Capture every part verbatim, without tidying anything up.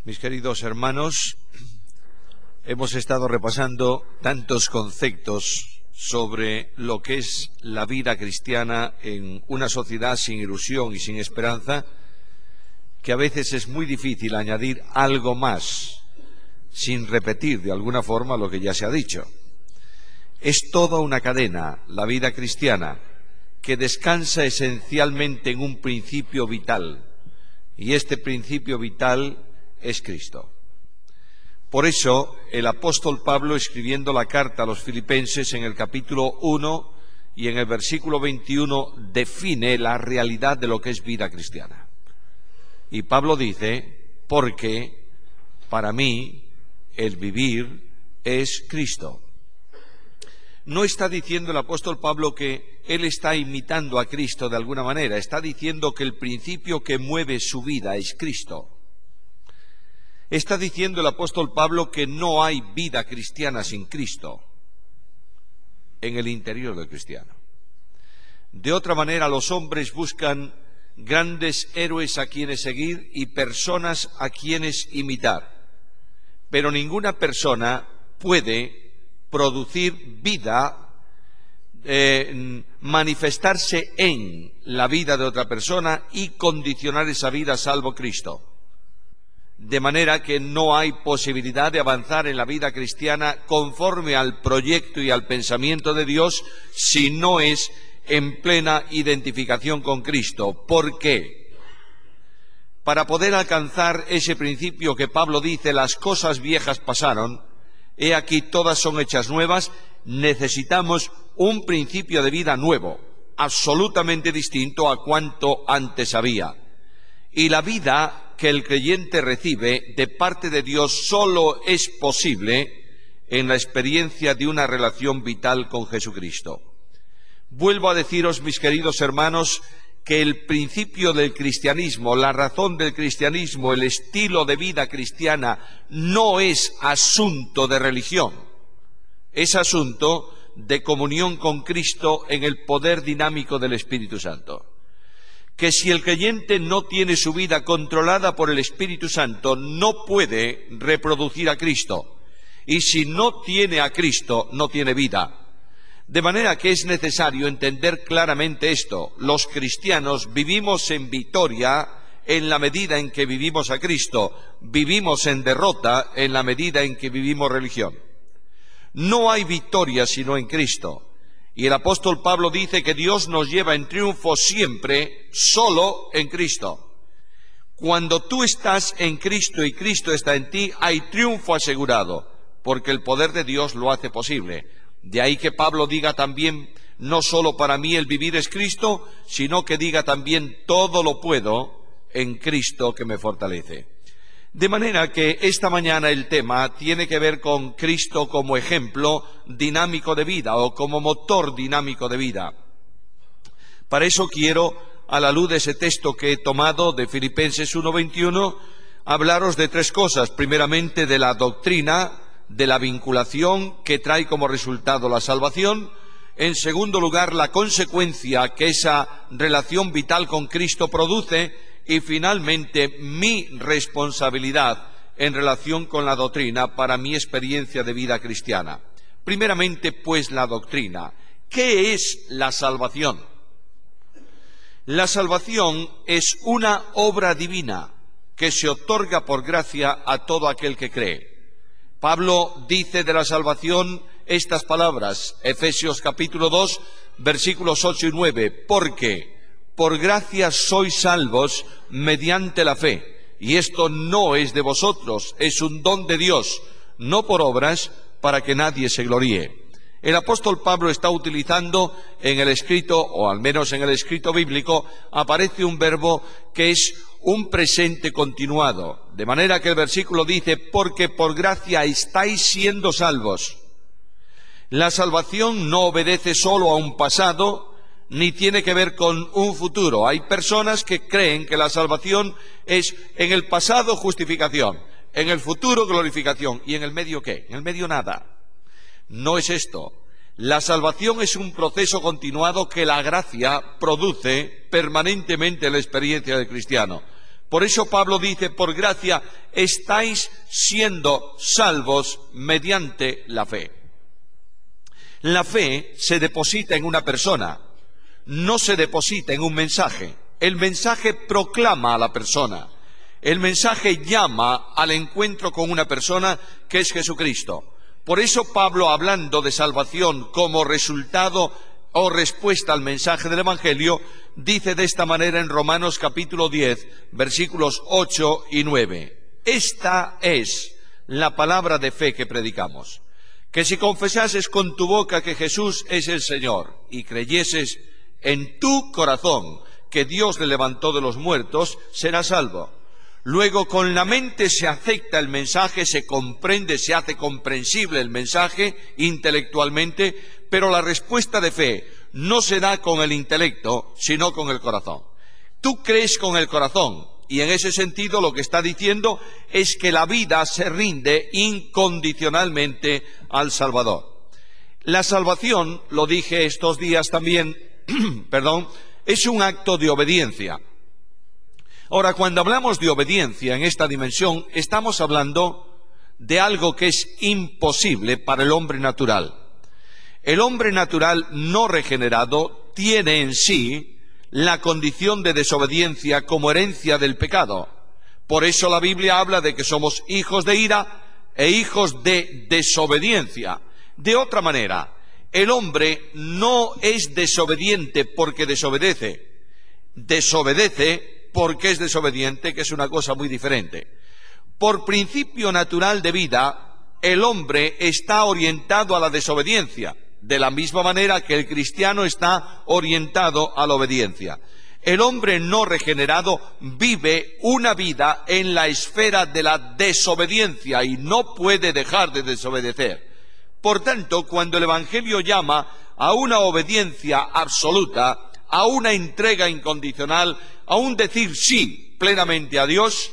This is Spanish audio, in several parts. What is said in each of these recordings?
Mis queridos hermanos, hemos estado repasando tantos conceptos sobre lo que es la vida cristiana en una sociedad sin ilusión y sin esperanza, que a veces es muy difícil añadir algo más sin repetir de alguna forma lo que ya se ha dicho. Es toda una cadena, la vida cristiana, que descansa esencialmente en un principio vital, y este principio vital es Cristo. Por eso, el apóstol Pablo, escribiendo la carta a los filipenses en el capítulo uno y en el versículo veintiuno, define la realidad de lo que es vida cristiana. Y Pablo dice, porque para mí el vivir es Cristo. No está diciendo el apóstol Pablo que él está imitando a Cristo de alguna manera, está diciendo que el principio que mueve su vida es Cristo. Está diciendo el apóstol Pablo que no hay vida cristiana sin Cristo en el interior del cristiano. De otra manera, los hombres buscan grandes héroes a quienes seguir y personas a quienes imitar, pero ninguna persona puede producir vida, eh, manifestarse en la vida de otra persona y condicionar esa vida salvo Cristo. De manera que no hay posibilidad de avanzar en la vida cristiana conforme al proyecto y al pensamiento de Dios si no es en plena identificación con Cristo. ¿Por qué? Para poder alcanzar ese principio que Pablo dice, las cosas viejas pasaron, he aquí todas son hechas nuevas, necesitamos un principio de vida nuevo, absolutamente distinto a cuanto antes había. Y la vida que el creyente recibe de parte de Dios solo es posible en la experiencia de una relación vital con Jesucristo. Vuelvo a deciros, mis queridos hermanos, que el principio del cristianismo, la razón del cristianismo, el estilo de vida cristiana no es asunto de religión, es asunto de comunión con Cristo en el poder dinámico del Espíritu Santo. Que si el creyente no tiene su vida controlada por el Espíritu Santo, no puede reproducir a Cristo. Y si no tiene a Cristo, no tiene vida. De manera que es necesario entender claramente esto. Los cristianos vivimos en victoria en la medida en que vivimos a Cristo. Vivimos en derrota en la medida en que vivimos religión. No hay victoria sino en Cristo. Y el apóstol Pablo dice que Dios nos lleva en triunfo siempre solo en Cristo. Cuando tú estás en Cristo y Cristo está en ti, hay triunfo asegurado, porque el poder de Dios lo hace posible. De ahí que Pablo diga también, no solo para mí el vivir es Cristo, sino que diga también, todo lo puedo en Cristo que me fortalece. De manera que esta mañana el tema tiene que ver con Cristo como ejemplo dinámico de vida o como motor dinámico de vida. Para eso quiero, a la luz de ese texto que he tomado de Filipenses uno veintiuno, hablaros de tres cosas. Primeramente, de la doctrina, de la vinculación que trae como resultado la salvación. En segundo lugar, la consecuencia que esa relación vital con Cristo produce. Y finalmente, mi responsabilidad en relación con la doctrina para mi experiencia de vida cristiana. Primeramente, pues, la doctrina. ¿Qué es la salvación? La salvación es una obra divina que se otorga por gracia a todo aquel que cree. Pablo dice de la salvación estas palabras, Efesios capítulo dos, versículos ocho y nueve, porque por gracia sois salvos mediante la fe, y esto no es de vosotros, es un don de Dios, no por obras, para que nadie se gloríe. El apóstol Pablo está utilizando en el escrito, o al menos en el escrito bíblico, aparece un verbo que es un presente continuado, de manera que el versículo dice, porque por gracia estáis siendo salvos. La salvación no obedece solo a un pasado, ni tiene que ver con un futuro. Hay personas que creen que la salvación es en el pasado justificación, en el futuro glorificación, y en el medio ¿qué? En el medio nada. No es esto. La salvación es un proceso continuado que la gracia produce permanentemente en la experiencia del cristiano. Por eso Pablo dice, por gracia estáis siendo salvos mediante la fe. La fe se deposita en una persona, no se deposita en un mensaje. El mensaje proclama a la persona. El mensaje llama al encuentro con una persona que es Jesucristo. Por eso Pablo, hablando de salvación como resultado o respuesta al mensaje del Evangelio, dice de esta manera en Romanos capítulo diez, versículos ocho y nueve. Esta es la palabra de fe que predicamos, que si confesases con tu boca que Jesús es el Señor y creyeses en tu corazón que Dios le levantó de los muertos, serás salvo. Luego con la mente se acepta el mensaje, se comprende, se hace comprensible el mensaje intelectualmente, pero la respuesta de fe no se da con el intelecto, sino con el corazón. Tú crees con el corazón, y en ese sentido lo que está diciendo es que la vida se rinde incondicionalmente al Salvador. La salvación, lo dije estos días también, perdón, es un acto de obediencia. Ahora, cuando hablamos de obediencia en esta dimensión, estamos hablando de algo que es imposible para el hombre natural. El hombre natural no regenerado tiene en sí la condición de desobediencia como herencia del pecado. Por eso la Biblia habla de que somos hijos de ira e hijos de desobediencia. De otra manera, el hombre no es desobediente porque desobedece, desobedece porque es desobediente, que es una cosa muy diferente. Por principio natural de vida, el hombre está orientado a la desobediencia, de la misma manera que el cristiano está orientado a la obediencia. El hombre no regenerado vive una vida en la esfera de la desobediencia y no puede dejar de desobedecer. Por tanto, cuando el Evangelio llama a una obediencia absoluta, a una entrega incondicional, a un decir sí plenamente a Dios,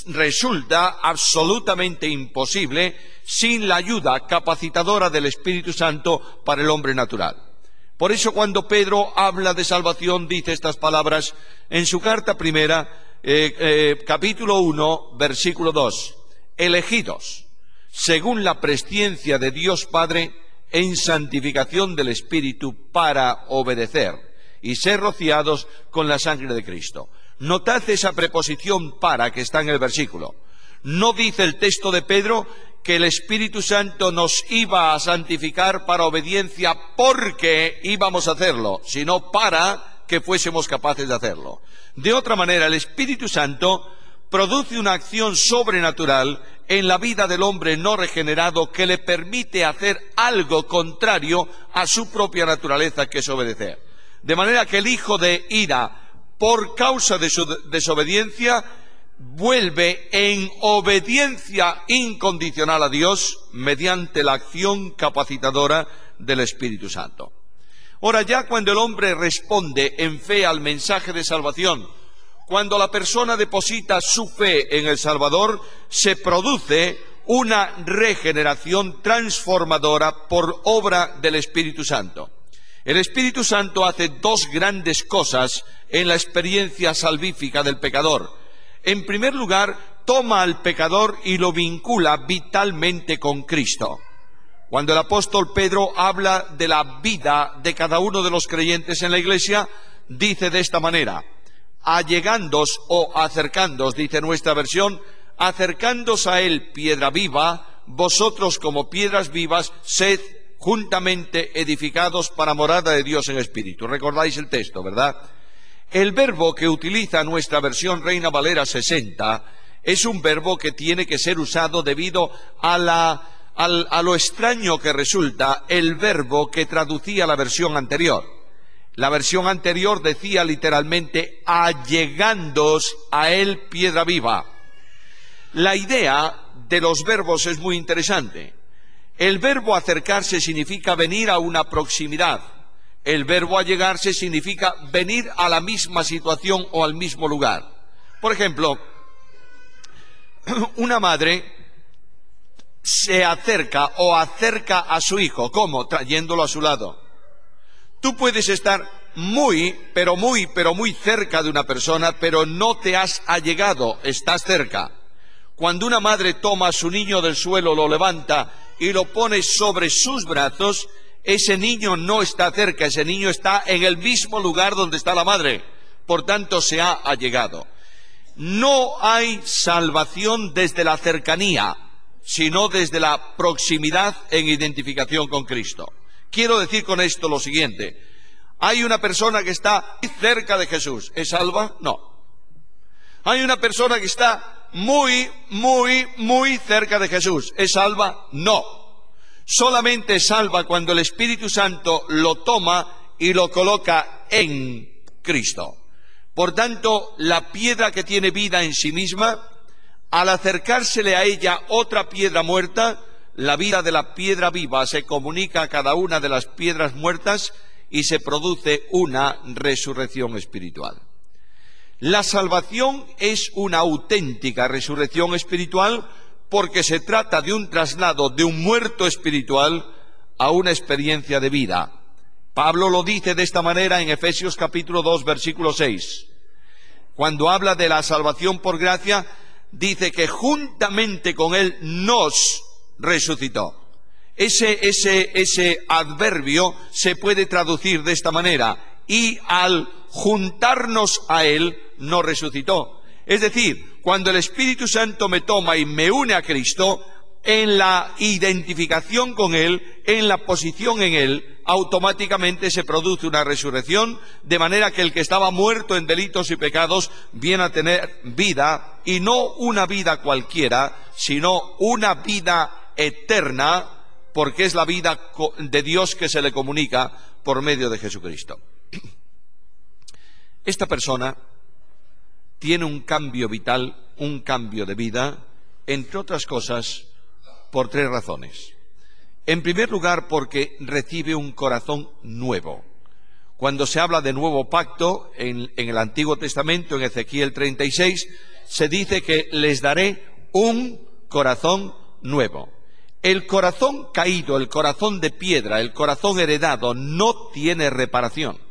resulta absolutamente imposible sin la ayuda capacitadora del Espíritu Santo para el hombre natural. Por eso cuando Pedro habla de salvación dice estas palabras en su carta primera, eh, eh, capítulo uno, versículo dos. Elegidos, según la presciencia de Dios Padre, en santificación del Espíritu para obedecer y ser rociados con la sangre de Cristo. Notad esa preposición para que está en el versículo. No dice el texto de Pedro que el Espíritu Santo nos iba a santificar para obediencia porque íbamos a hacerlo, sino para que fuésemos capaces de hacerlo. De otra manera, el Espíritu Santo produce una acción sobrenatural en la vida del hombre no regenerado que le permite hacer algo contrario a su propia naturaleza, que es obedecer. De manera que el hijo de ira, por causa de su desobediencia, vuelve en obediencia incondicional a Dios mediante la acción capacitadora del Espíritu Santo. Ahora, ya cuando el hombre responde en fe al mensaje de salvación, cuando la persona deposita su fe en el Salvador, se produce una regeneración transformadora por obra del Espíritu Santo. El Espíritu Santo hace dos grandes cosas en la experiencia salvífica del pecador. En primer lugar, toma al pecador y lo vincula vitalmente con Cristo. Cuando el apóstol Pedro habla de la vida de cada uno de los creyentes en la iglesia, dice de esta manera: allegándoos o acercándoos, dice nuestra versión, acercándoos a él, piedra viva, vosotros como piedras vivas, sed juntamente edificados para morada de Dios en espíritu. Recordáis el texto, ¿verdad? El verbo que utiliza nuestra versión Reina Valera sesenta es un verbo que tiene que ser usado debido a, la, a, a lo extraño que resulta el verbo que traducía la versión anterior. La versión anterior decía literalmente, allegándoos a él, piedra viva. La idea de los verbos es muy interesante. El verbo acercarse significa venir a una proximidad. El verbo allegarse significa venir a la misma situación o al mismo lugar. Por ejemplo, una madre se acerca o acerca a su hijo. ¿Cómo? Trayéndolo a su lado. Tú puedes estar muy, pero muy, pero muy cerca de una persona, pero no te has allegado, estás cerca. Cuando una madre toma a su niño del suelo, lo levanta y lo pone sobre sus brazos, ese niño no está cerca, ese niño está en el mismo lugar donde está la madre, por tanto se ha allegado. No hay salvación desde la cercanía, sino desde la proximidad en identificación con Cristo. Quiero decir con esto lo siguiente: hay una persona que está cerca de Jesús, ¿es salva? No. Hay una persona que está muy, muy, muy cerca de Jesús, ¿es salva? No. Solamente es salva cuando el Espíritu Santo lo toma y lo coloca en Cristo. Por tanto, la piedra que tiene vida en sí misma, al acercársele a ella otra piedra muerta, la vida de la piedra viva se comunica a cada una de las piedras muertas y se produce una resurrección espiritual. La salvación es una auténtica resurrección espiritual porque se trata de un traslado de un muerto espiritual a una experiencia de vida. Pablo lo dice de esta manera en Efesios capítulo dos, versículo seis. Cuando habla de la salvación por gracia, dice que juntamente con Él nos resucitó. Ese, ese, ese adverbio se puede traducir de esta manera: y al juntarnos a Él, nos resucitó. Es decir, cuando el Espíritu Santo me toma y me une a Cristo, en la identificación con Él, en la posición en Él, automáticamente se produce una resurrección, de manera que el que estaba muerto en delitos y pecados viene a tener vida, y no una vida cualquiera, sino una vida eterna, porque es la vida de Dios que se le comunica por medio de Jesucristo. Esta persona tiene un cambio vital, un cambio de vida, entre otras cosas, por tres razones. En primer lugar, porque recibe un corazón nuevo. Cuando se habla de nuevo pacto, en, en el Antiguo Testamento, en Ezequiel treinta y seis, se dice que les daré un corazón nuevo. El corazón caído, el corazón de piedra, el corazón heredado, no tiene reparación.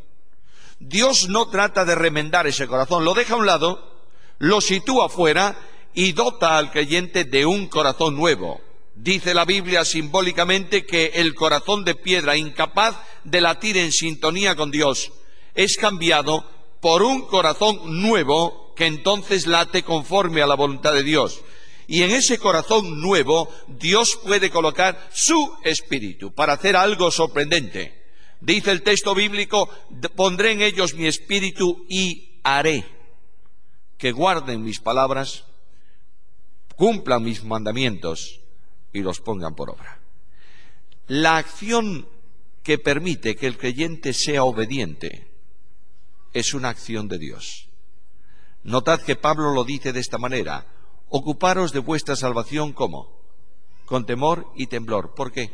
Dios no trata de remendar ese corazón, lo deja a un lado, lo sitúa fuera y dota al creyente de un corazón nuevo. Dice la Biblia simbólicamente que el corazón de piedra, incapaz de latir en sintonía con Dios, es cambiado por un corazón nuevo que entonces late conforme a la voluntad de Dios. Y en ese corazón nuevo Dios puede colocar su espíritu para hacer algo sorprendente. Dice el texto bíblico: pondré en ellos mi espíritu y haré que guarden mis palabras, cumplan mis mandamientos y los pongan por obra. La acción que permite que el creyente sea obediente es una acción de Dios. Notad que Pablo lo dice de esta manera: ocuparos de vuestra salvación, ¿cómo? Con temor y temblor. ¿Por qué?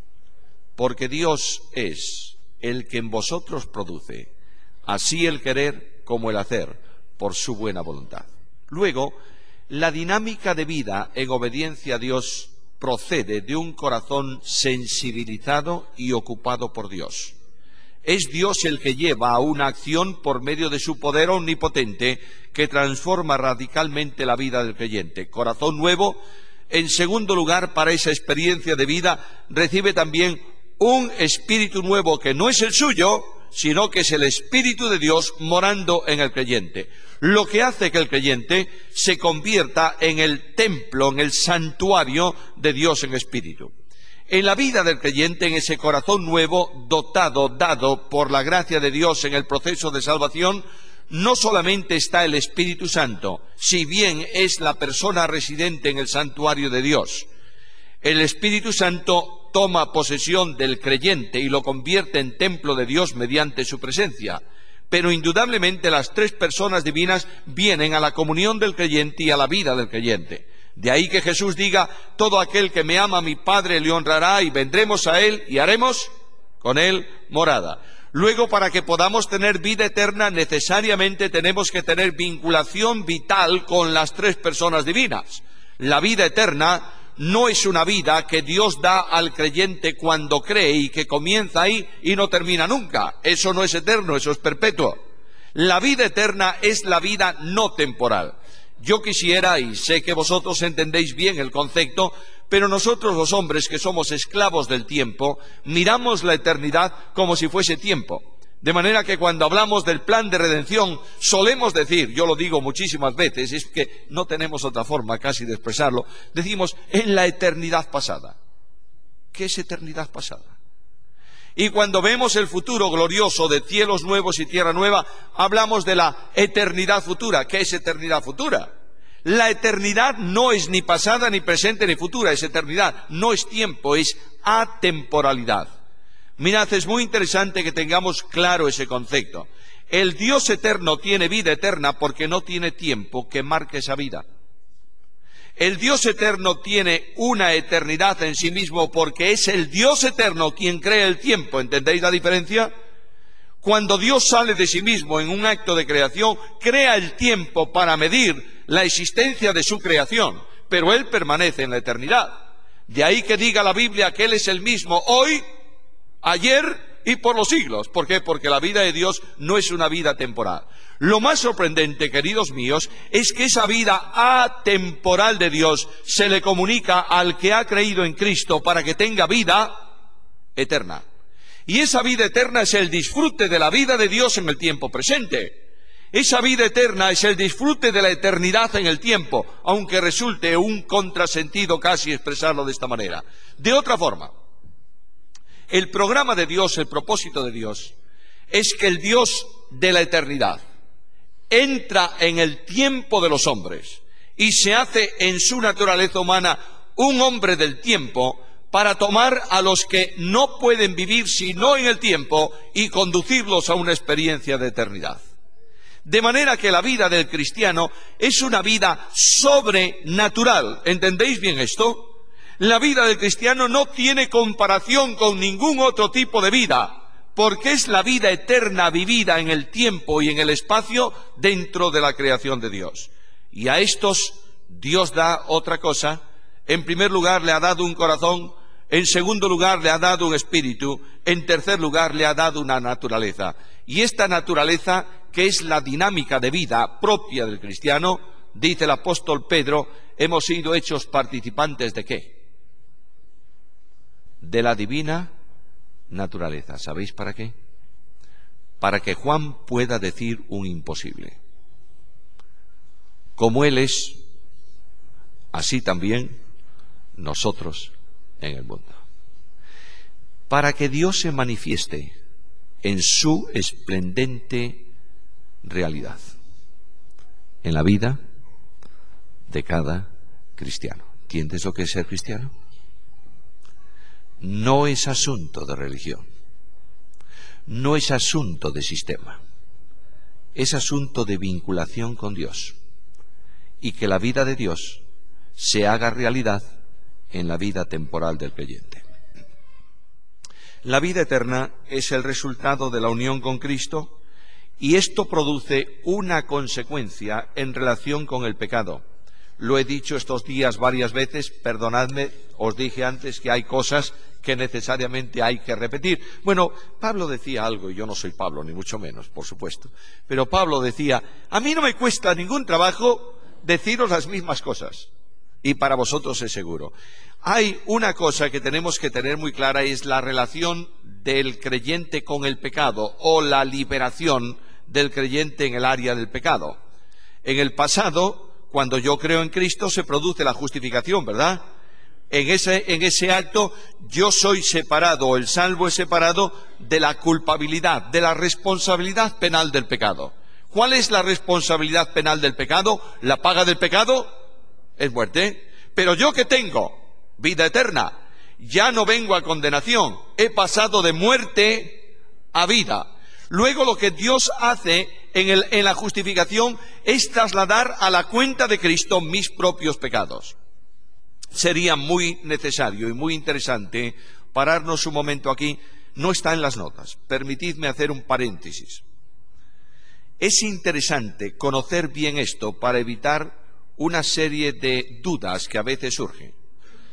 Porque Dios es el que en vosotros produce así el querer como el hacer por su buena voluntad. Luego, la dinámica de vida en obediencia a Dios procede de un corazón sensibilizado y ocupado por Dios. Es Dios el que lleva a una acción por medio de su poder omnipotente que transforma radicalmente la vida del creyente. Corazón nuevo. En segundo lugar, para esa experiencia de vida, recibe también un espíritu nuevo que no es el suyo, sino que es el Espíritu de Dios morando en el creyente. Lo que hace que el creyente se convierta en el templo, en el santuario de Dios en espíritu. En la vida del creyente, en ese corazón nuevo, dotado, dado por la gracia de Dios en el proceso de salvación, no solamente está el Espíritu Santo, si bien es la persona residente en el santuario de Dios. El Espíritu Santo toma posesión del creyente y lo convierte en templo de Dios mediante su presencia. Pero indudablemente las tres personas divinas vienen a la comunión del creyente y a la vida del creyente. De ahí que Jesús diga: todo aquel que me ama, mi Padre le honrará, y vendremos a Él y haremos con Él morada. Luego, para que podamos tener vida eterna, necesariamente tenemos que tener vinculación vital con las tres personas divinas. La vida eterna no es una vida que Dios da al creyente cuando cree y que comienza ahí y no termina nunca. Eso no es eterno, eso es perpetuo. La vida eterna es la vida no temporal. Yo quisiera, y sé que vosotros entendéis bien el concepto, pero nosotros los hombres que somos esclavos del tiempo, miramos la eternidad como si fuese tiempo. De manera que cuando hablamos del plan de redención, solemos decir, yo lo digo muchísimas veces, es que no tenemos otra forma casi de expresarlo, decimos en la eternidad pasada. ¿Qué es eternidad pasada? Y cuando vemos el futuro glorioso de cielos nuevos y tierra nueva, hablamos de la eternidad futura. ¿Qué es eternidad futura? La eternidad no es ni pasada, ni presente, ni futura, es eternidad. No es tiempo, es atemporalidad. Mirad, es muy interesante que tengamos claro ese concepto. El Dios eterno tiene vida eterna porque no tiene tiempo que marque esa vida. El Dios eterno tiene una eternidad en sí mismo porque es el Dios eterno quien crea el tiempo. ¿Entendéis la diferencia? Cuando Dios sale de sí mismo en un acto de creación, crea el tiempo para medir la existencia de su creación, pero Él permanece en la eternidad. De ahí que diga la Biblia que Él es el mismo hoy, ayer y por los siglos. ¿Por qué? Porque la vida de Dios no es una vida temporal. Lo más sorprendente, queridos míos, es que esa vida atemporal de Dios se le comunica al que ha creído en Cristo para que tenga vida eterna. Y esa vida eterna es el disfrute de la vida de Dios en el tiempo presente. Esa vida eterna es el disfrute de la eternidad en el tiempo, aunque resulte un contrasentido casi expresarlo de esta manera. De otra forma, el programa de Dios, el propósito de Dios, es que el Dios de la eternidad entra en el tiempo de los hombres y se hace en su naturaleza humana un hombre del tiempo para tomar a los que no pueden vivir sino en el tiempo y conducirlos a una experiencia de eternidad. De manera que la vida del cristiano es una vida sobrenatural. ¿Entendéis bien esto? La vida del cristiano no tiene comparación con ningún otro tipo de vida, porque es la vida eterna vivida en el tiempo y en el espacio dentro de la creación de Dios. Y a estos Dios da otra cosa. En primer lugar le ha dado un corazón, en segundo lugar le ha dado un espíritu, en tercer lugar le ha dado una naturaleza. Y esta naturaleza, que es la dinámica de vida propia del cristiano, dice el apóstol Pedro, hemos sido hechos participantes ¿de qué? De la divina naturaleza. ¿Sabéis para qué? Para que Juan pueda decir un imposible. Como Él es, así también nosotros en el mundo. Para que Dios se manifieste en su esplendente realidad, en la vida de cada cristiano. ¿Entiendes lo que es ser cristiano? No es asunto de religión, no es asunto de sistema, es asunto de vinculación con Dios y que la vida de Dios se haga realidad en la vida temporal del creyente. La vida eterna es el resultado de la unión con Cristo y esto produce una consecuencia en relación con el pecado. Lo he dicho estos días varias veces, perdonadme, os dije antes que hay cosas que necesariamente hay que repetir. Bueno, Pablo decía algo, y yo no soy Pablo, ni mucho menos, por supuesto, pero Pablo decía, a mí no me cuesta ningún trabajo deciros las mismas cosas, y para vosotros es seguro. Hay una cosa que tenemos que tener muy clara, y es la relación del creyente con el pecado, o la liberación del creyente en el área del pecado. En el pasado, cuando yo creo en Cristo, se produce la justificación, ¿verdad? En ese, en ese acto yo soy separado, o el salvo es separado de la culpabilidad, de la responsabilidad penal del pecado. ¿Cuál es la responsabilidad penal del pecado? La paga del pecado es muerte. Pero yo que tengo vida eterna, ya no vengo a condenación, he pasado de muerte a vida. Luego lo que Dios hace en, el, en la justificación es trasladar a la cuenta de Cristo mis propios pecados. Sería muy necesario y muy interesante pararnos un momento aquí. No está en las notas. Permitidme hacer un paréntesis. Es interesante conocer bien esto para evitar una serie de dudas que a veces surgen.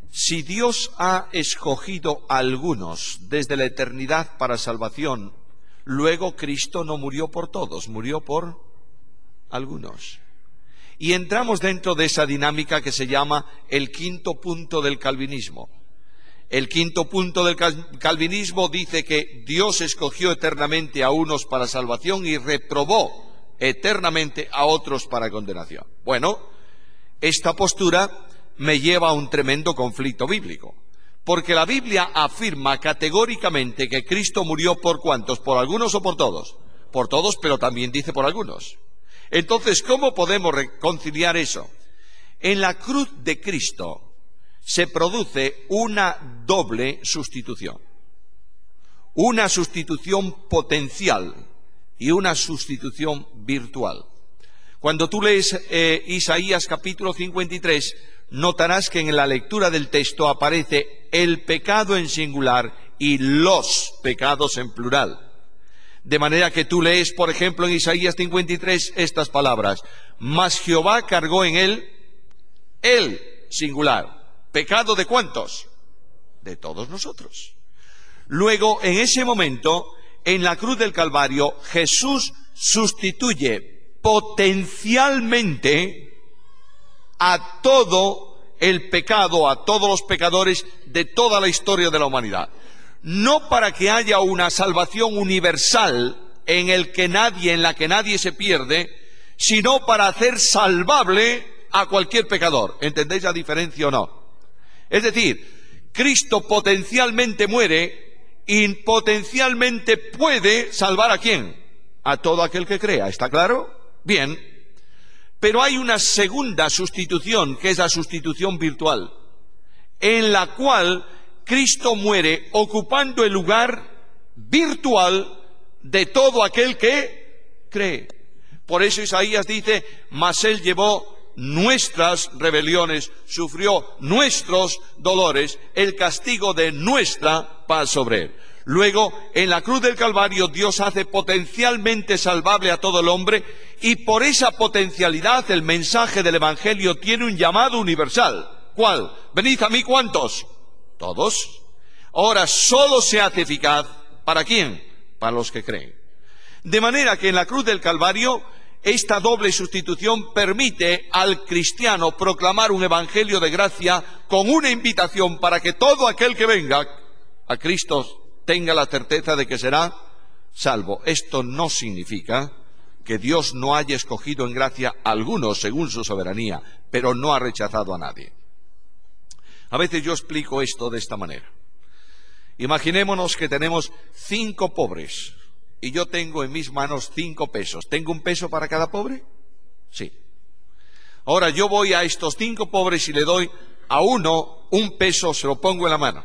si Dios ha escogido a algunos desde la eternidad para salvación, luego Cristo no murió por todos, murió por algunos. Y entramos dentro de esa dinámica que se llama el quinto punto del calvinismo. El quinto punto del calvinismo dice que Dios escogió eternamente a unos para salvación y reprobó eternamente a otros para condenación. Bueno, esta postura me lleva a un tremendo conflicto bíblico, porque la Biblia afirma categóricamente que Cristo murió por ¿cuántos? ¿Por algunos o por todos? Por todos, pero también dice por algunos. Entonces, ¿cómo podemos reconciliar eso? En la cruz de Cristo se produce una doble sustitución. Una sustitución potencial y una sustitución virtual. Cuando tú lees eh, Isaías capítulo cincuenta y tres, notarás que en la lectura del texto aparece el pecado en singular y los pecados en plural. De manera que tú lees, por ejemplo, en Isaías cincuenta y tres estas palabras: mas Jehová cargó en él el singular. ¿Pecado de cuántos? De todos nosotros. Luego, en ese momento, en la cruz del Calvario, Jesús sustituye potencialmente a todo el pecado, a todos los pecadores de toda la historia de la humanidad. No para que haya una salvación universal en el que nadie, en la que nadie se pierde, sino para hacer salvable a cualquier pecador. ¿Entendéis la diferencia o no? Es decir, Cristo potencialmente muere y potencialmente puede salvar ¿a quién? A todo aquel que crea. ¿Está claro? Bien. Pero hay una segunda sustitución, que es la sustitución virtual, en la cual Cristo muere ocupando el lugar virtual de todo aquel que cree. Por eso Isaías dice: mas Él llevó nuestras rebeliones, sufrió nuestros dolores, el castigo de nuestra paz sobre Él. Luego, en la cruz del Calvario, Dios hace potencialmente salvable a todo el hombre, y por esa potencialidad el mensaje del Evangelio tiene un llamado universal. ¿Cuál? Venid a mí, ¿cuántos? Todos. Ahora, solo se hace eficaz, ¿para quién? Para los que creen. De manera que en la cruz del Calvario, esta doble sustitución permite al cristiano proclamar un evangelio de gracia con una invitación para que todo aquel que venga a Cristo tenga la certeza de que será salvo. Esto no significa que Dios no haya escogido en gracia a algunos según su soberanía, pero no ha rechazado a nadie. A veces yo explico esto de esta manera. Imaginémonos que tenemos cinco pobres y yo tengo en mis manos cinco pesos. ¿Tengo un peso para cada pobre? Sí. Ahora yo voy a estos cinco pobres y le doy a uno un peso, se lo pongo en la mano.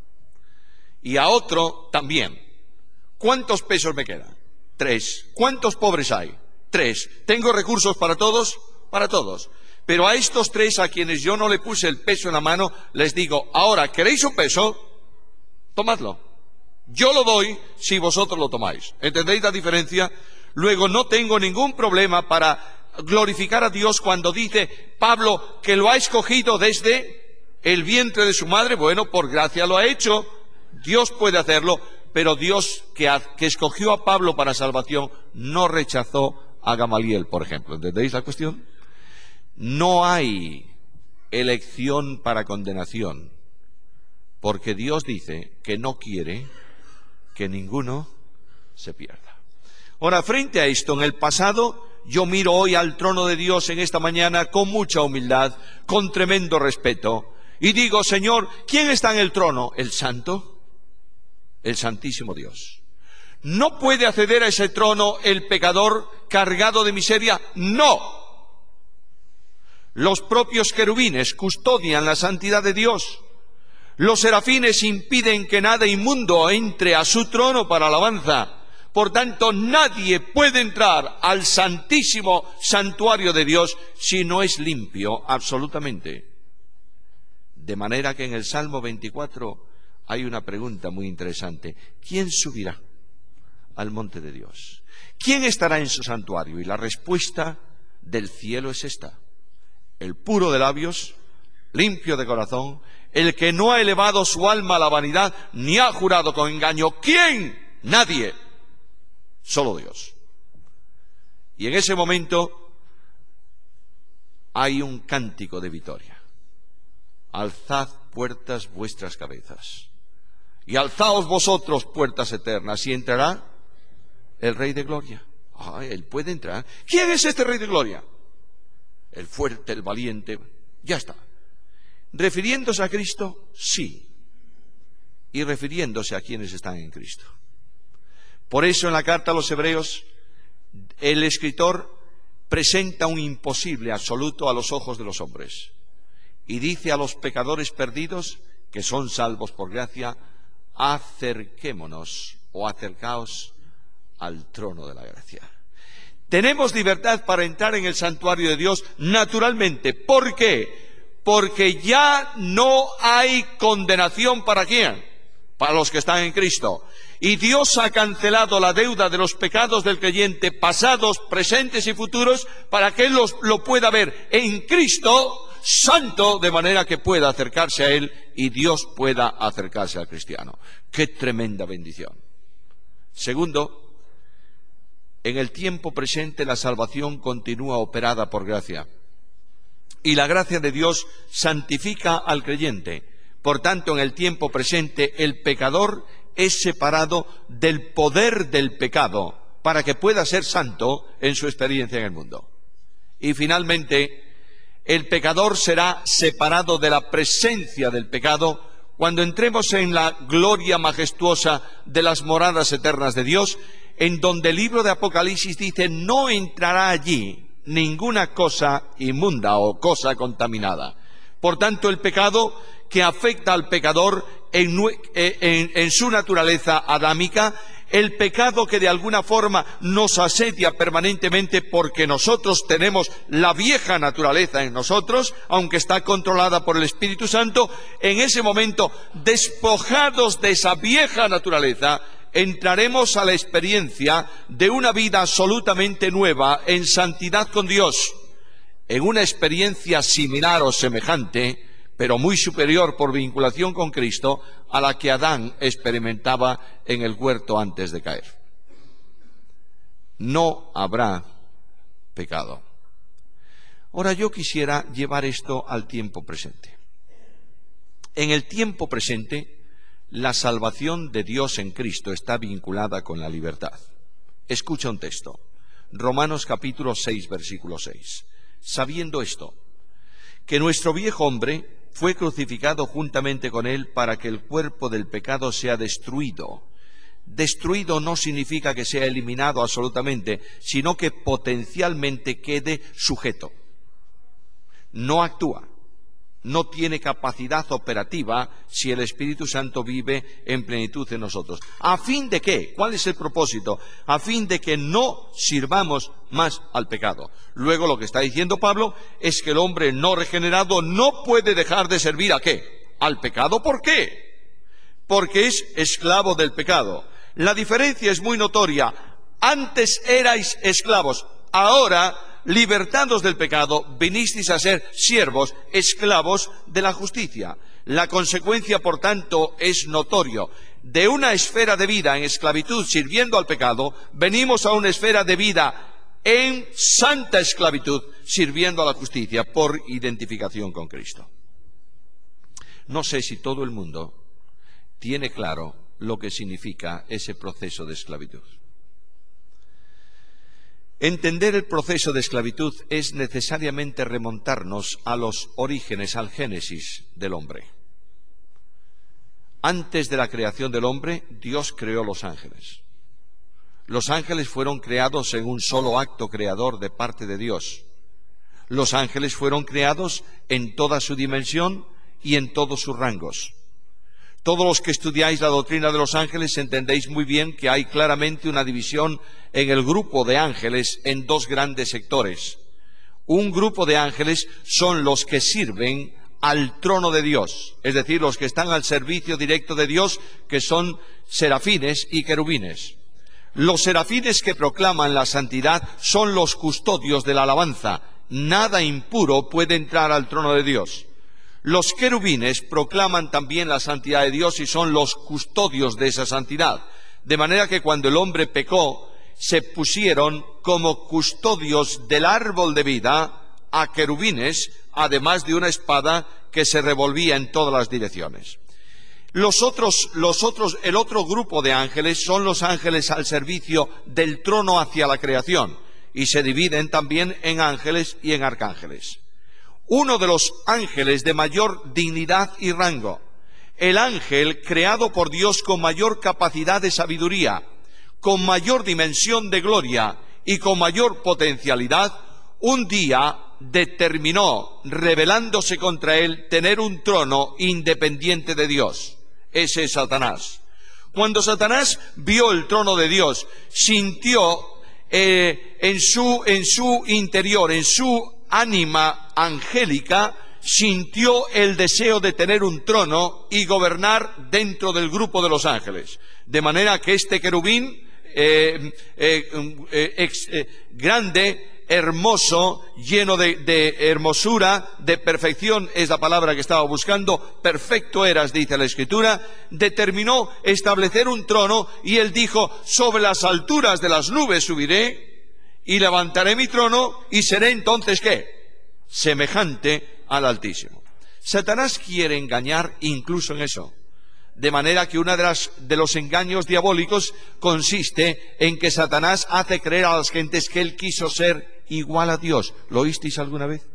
Y a otro también. ¿Cuántos pesos me quedan? Tres. ¿Cuántos pobres hay? Tres. ¿Tengo recursos para todos? Para todos. Pero a estos tres a quienes yo no le puse el peso en la mano, les digo: ahora, ¿queréis un peso? Tomadlo. Yo lo doy si vosotros lo tomáis. ¿Entendéis la diferencia? Luego, no tengo ningún problema para glorificar a Dios cuando dice Pablo que lo ha escogido desde el vientre de su madre. Bueno, por gracia lo ha hecho. Dios puede hacerlo, pero Dios que, ha, que escogió a Pablo para salvación no rechazó a Gamaliel, por ejemplo. ¿Entendéis la cuestión? No hay elección para condenación, porque Dios dice que no quiere que ninguno se pierda. Ahora, frente a esto, en el pasado, yo miro hoy al trono de Dios en esta mañana con mucha humildad, con tremendo respeto, y digo: Señor, ¿quién está en el trono? ¿El Santo? El Santísimo Dios. ¿No puede acceder a ese trono el pecador cargado de miseria? ¡No! Los propios querubines custodian la santidad de Dios. Los serafines impiden que nada inmundo entre a su trono para alabanza. Por tanto, nadie puede entrar al santísimo santuario de Dios si no es limpio, absolutamente. De manera que en el Salmo veinticuatro hay una pregunta muy interesante: ¿quién subirá al monte de Dios? ¿Quién estará en su santuario? Y la respuesta del cielo es esta: el puro de labios, limpio de corazón, el que no ha elevado su alma a la vanidad, ni ha jurado con engaño. ¿Quién? Nadie. Solo Dios. Y en ese momento hay un cántico de victoria. Alzad puertas vuestras cabezas, y alzaos vosotros puertas eternas, y entrará el Rey de Gloria. Ah, Él puede entrar. ¿Quién es este Rey de Gloria? El fuerte, el valiente. Ya está. ¿Refiriéndose a Cristo? Sí. Y refiriéndose a quienes están en Cristo. Por eso en la carta a los Hebreos, el escritor presenta un imposible absoluto a los ojos de los hombres. Y dice a los pecadores perdidos, que son salvos por gracia, acerquémonos o acercaos al trono de la gracia. Tenemos libertad para entrar en el santuario de Dios naturalmente. ¿Por qué? Porque ya no hay condenación para quién, para los que están en Cristo. Y Dios ha cancelado la deuda de los pecados del creyente, pasados, presentes y futuros, para que él los, lo pueda ver en Cristo santo, de manera que pueda acercarse a Él y Dios pueda acercarse al cristiano. ¡Qué tremenda bendición! Segundo, en el tiempo presente la salvación continúa operada por gracia. Y la gracia de Dios santifica al creyente. Por tanto, en el tiempo presente el pecador es separado del poder del pecado para que pueda ser santo en su experiencia en el mundo. Y finalmente, el pecador será separado de la presencia del pecado cuando entremos en la gloria majestuosa de las moradas eternas de Dios, en donde el libro de Apocalipsis dice: no entrará allí ninguna cosa inmunda o cosa contaminada. Por tanto, el pecado que afecta al pecador en, en, en su naturaleza adámica, el pecado que de alguna forma nos asedia permanentemente porque nosotros tenemos la vieja naturaleza en nosotros, aunque está controlada por el Espíritu Santo, en ese momento, despojados de esa vieja naturaleza, entraremos a la experiencia de una vida absolutamente nueva en santidad con Dios, en una experiencia similar o semejante, pero muy superior por vinculación con Cristo, a la que Adán experimentaba en el huerto antes de caer. No habrá pecado. Ahora yo quisiera llevar esto al tiempo presente. En el tiempo presente, la salvación de Dios en Cristo está vinculada con la libertad. Escucha un texto, Romanos capítulo seis, versículo seis. Sabiendo esto, que nuestro viejo hombre fue crucificado juntamente con él para que el cuerpo del pecado sea destruido. Destruido no significa que sea eliminado absolutamente, sino que potencialmente quede sujeto. No actúa, no tiene capacidad operativa si el Espíritu Santo vive en plenitud en nosotros. ¿A fin de qué? ¿Cuál es el propósito? A fin de que no sirvamos más al pecado. Luego lo que está diciendo Pablo es que el hombre no regenerado no puede dejar de servir ¿a qué? Al pecado. ¿Por qué? Porque es esclavo del pecado. La diferencia es muy notoria. Antes erais esclavos, ahora, libertados del pecado, vinisteis a ser siervos, esclavos de la justicia. La consecuencia, por tanto, es notorio. De una esfera de vida en esclavitud sirviendo al pecado, venimos a una esfera de vida en santa esclavitud sirviendo a la justicia por identificación con Cristo. No sé si todo el mundo tiene claro lo que significa ese proceso de esclavitud. Entender el proceso de esclavitud es necesariamente remontarnos a los orígenes, al génesis del hombre. Antes de la creación del hombre, Dios creó los ángeles. Los ángeles fueron creados en un solo acto creador de parte de Dios. Los ángeles fueron creados en toda su dimensión y en todos sus rangos. Todos los que estudiáis la doctrina de los ángeles entendéis muy bien que hay claramente una división en el grupo de ángeles en dos grandes sectores. Un grupo de ángeles son los que sirven al trono de Dios, es decir, los que están al servicio directo de Dios, que son serafines y querubines. Los serafines que proclaman la santidad son los custodios de la alabanza. Nada impuro puede entrar al trono de Dios. Los querubines proclaman también la santidad de Dios y son los custodios de esa santidad. De manera que cuando el hombre pecó, se pusieron como custodios del árbol de vida a querubines, además de una espada que se revolvía en todas las direcciones. Los otros, los otros, el otro grupo de ángeles son los ángeles al servicio del trono hacia la creación, y se dividen también en ángeles y en arcángeles. Uno de los ángeles de mayor dignidad y rango, el ángel creado por Dios con mayor capacidad de sabiduría, con mayor dimensión de gloria y con mayor potencialidad, un día determinó, rebelándose contra él, tener un trono independiente de Dios. Ese es Satanás. Cuando Satanás vio el trono de Dios, sintió eh, en su, en su interior, en su ánima angélica, sintió el deseo de tener un trono y gobernar dentro del grupo de los ángeles. De manera que este querubín, eh, eh, eh, ex, eh, grande, hermoso, lleno de, de hermosura, de perfección, es la palabra que estaba buscando, perfecto eras, dice la Escritura, determinó establecer un trono, y él dijo: sobre las alturas de las nubes subiré, y levantaré mi trono, y seré entonces, ¿qué? Semejante al Altísimo. Satanás quiere engañar incluso en eso. De manera que uno de, las, de los engaños diabólicos consiste en que Satanás hace creer a las gentes que él quiso ser igual a Dios. ¿Lo oísteis alguna vez?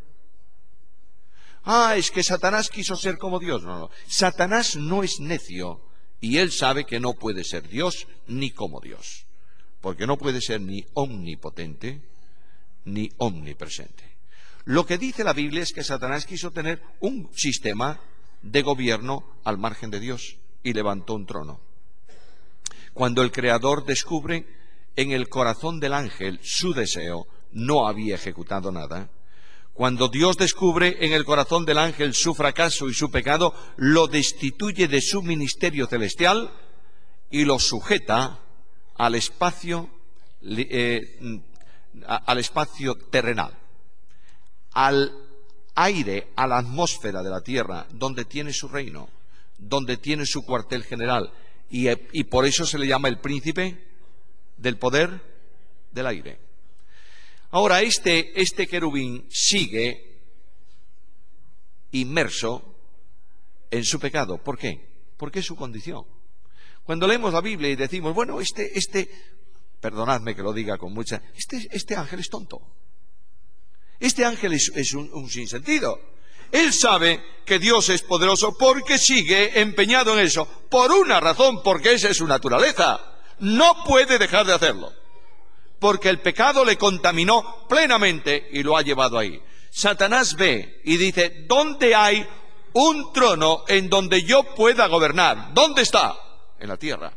Ah, es que Satanás quiso ser como Dios. No, no. Satanás no es necio, y él sabe que no puede ser Dios ni como Dios, porque no puede ser ni omnipotente ni omnipresente. Lo que dice la Biblia es que Satanás quiso tener un sistema de gobierno al margen de Dios y levantó un trono. Cuando el Creador descubre en el corazón del ángel su deseo, no había ejecutado nada. Cuando Dios descubre en el corazón del ángel su fracaso y su pecado, lo destituye de su ministerio celestial y lo sujeta al espacio, eh, al espacio terrenal, al aire, a la atmósfera de la tierra, donde tiene su reino, donde tiene su cuartel general, y, y por eso se le llama el príncipe del poder del aire. Ahora, este, este querubín sigue inmerso en su pecado. ¿Por qué? Porque es su condición. Cuando leemos la Biblia y decimos, bueno, este, este, perdonadme que lo diga con mucha, este, este ángel es tonto. Este ángel es, es un, un sinsentido. Él sabe que Dios es poderoso porque sigue empeñado en eso, por una razón, porque esa es su naturaleza. No puede dejar de hacerlo, porque el pecado le contaminó plenamente y lo ha llevado ahí. Satanás ve y dice, ¿dónde hay un trono en donde yo pueda gobernar? ¿Dónde está? En la tierra.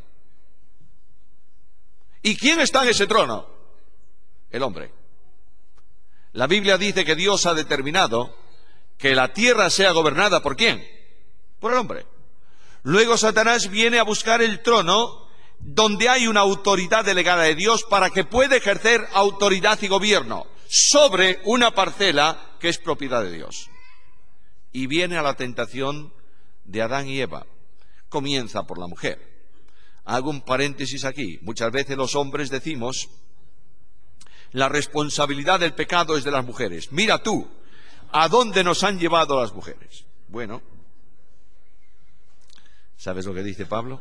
¿Y quién está en ese trono? El hombre. La Biblia dice que Dios ha determinado que la tierra sea gobernada ¿por quién? Por el hombre. Luego Satanás viene a buscar el trono donde hay una autoridad delegada de Dios para que pueda ejercer autoridad y gobierno sobre una parcela que es propiedad de Dios. Y viene a la tentación de Adán y Eva. Comienza por la mujer. Hago un paréntesis aquí. Muchas veces los hombres decimos, la responsabilidad del pecado es de las mujeres. Mira tú, ¿a dónde nos han llevado las mujeres? Bueno, ¿sabes lo que dice Pablo?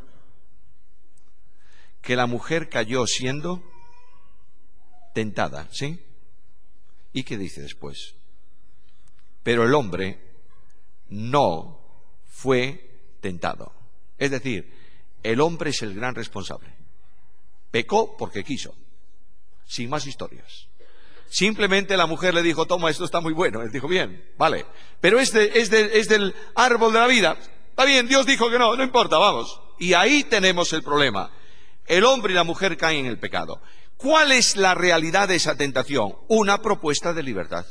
Que la mujer cayó siendo tentada, ¿sí? ¿Y qué dice después? Pero el hombre no fue tentado. Es decir, el hombre es el gran responsable. Pecó porque quiso, sin más historias. Simplemente la mujer le dijo, toma, esto está muy bueno. Él dijo, bien, vale, pero es, de, es, de, es del árbol de la vida. Está bien, Dios dijo que no, no importa, vamos. Y ahí tenemos el problema. El hombre y la mujer caen en el pecado. ¿Cuál es la realidad de esa tentación? Una propuesta de libertad.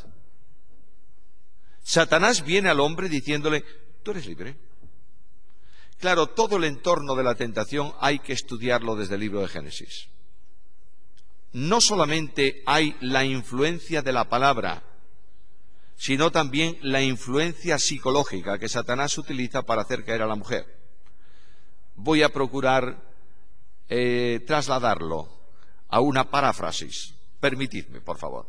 Satanás viene al hombre diciéndole, tú eres libre. Claro, todo el entorno de la tentación hay que estudiarlo desde el libro de Génesis. No solamente hay la influencia de la palabra, sino también la influencia psicológica que Satanás utiliza para hacer caer a la mujer. Voy a procurar eh, trasladarlo a una paráfrasis. Permitidme, por favor.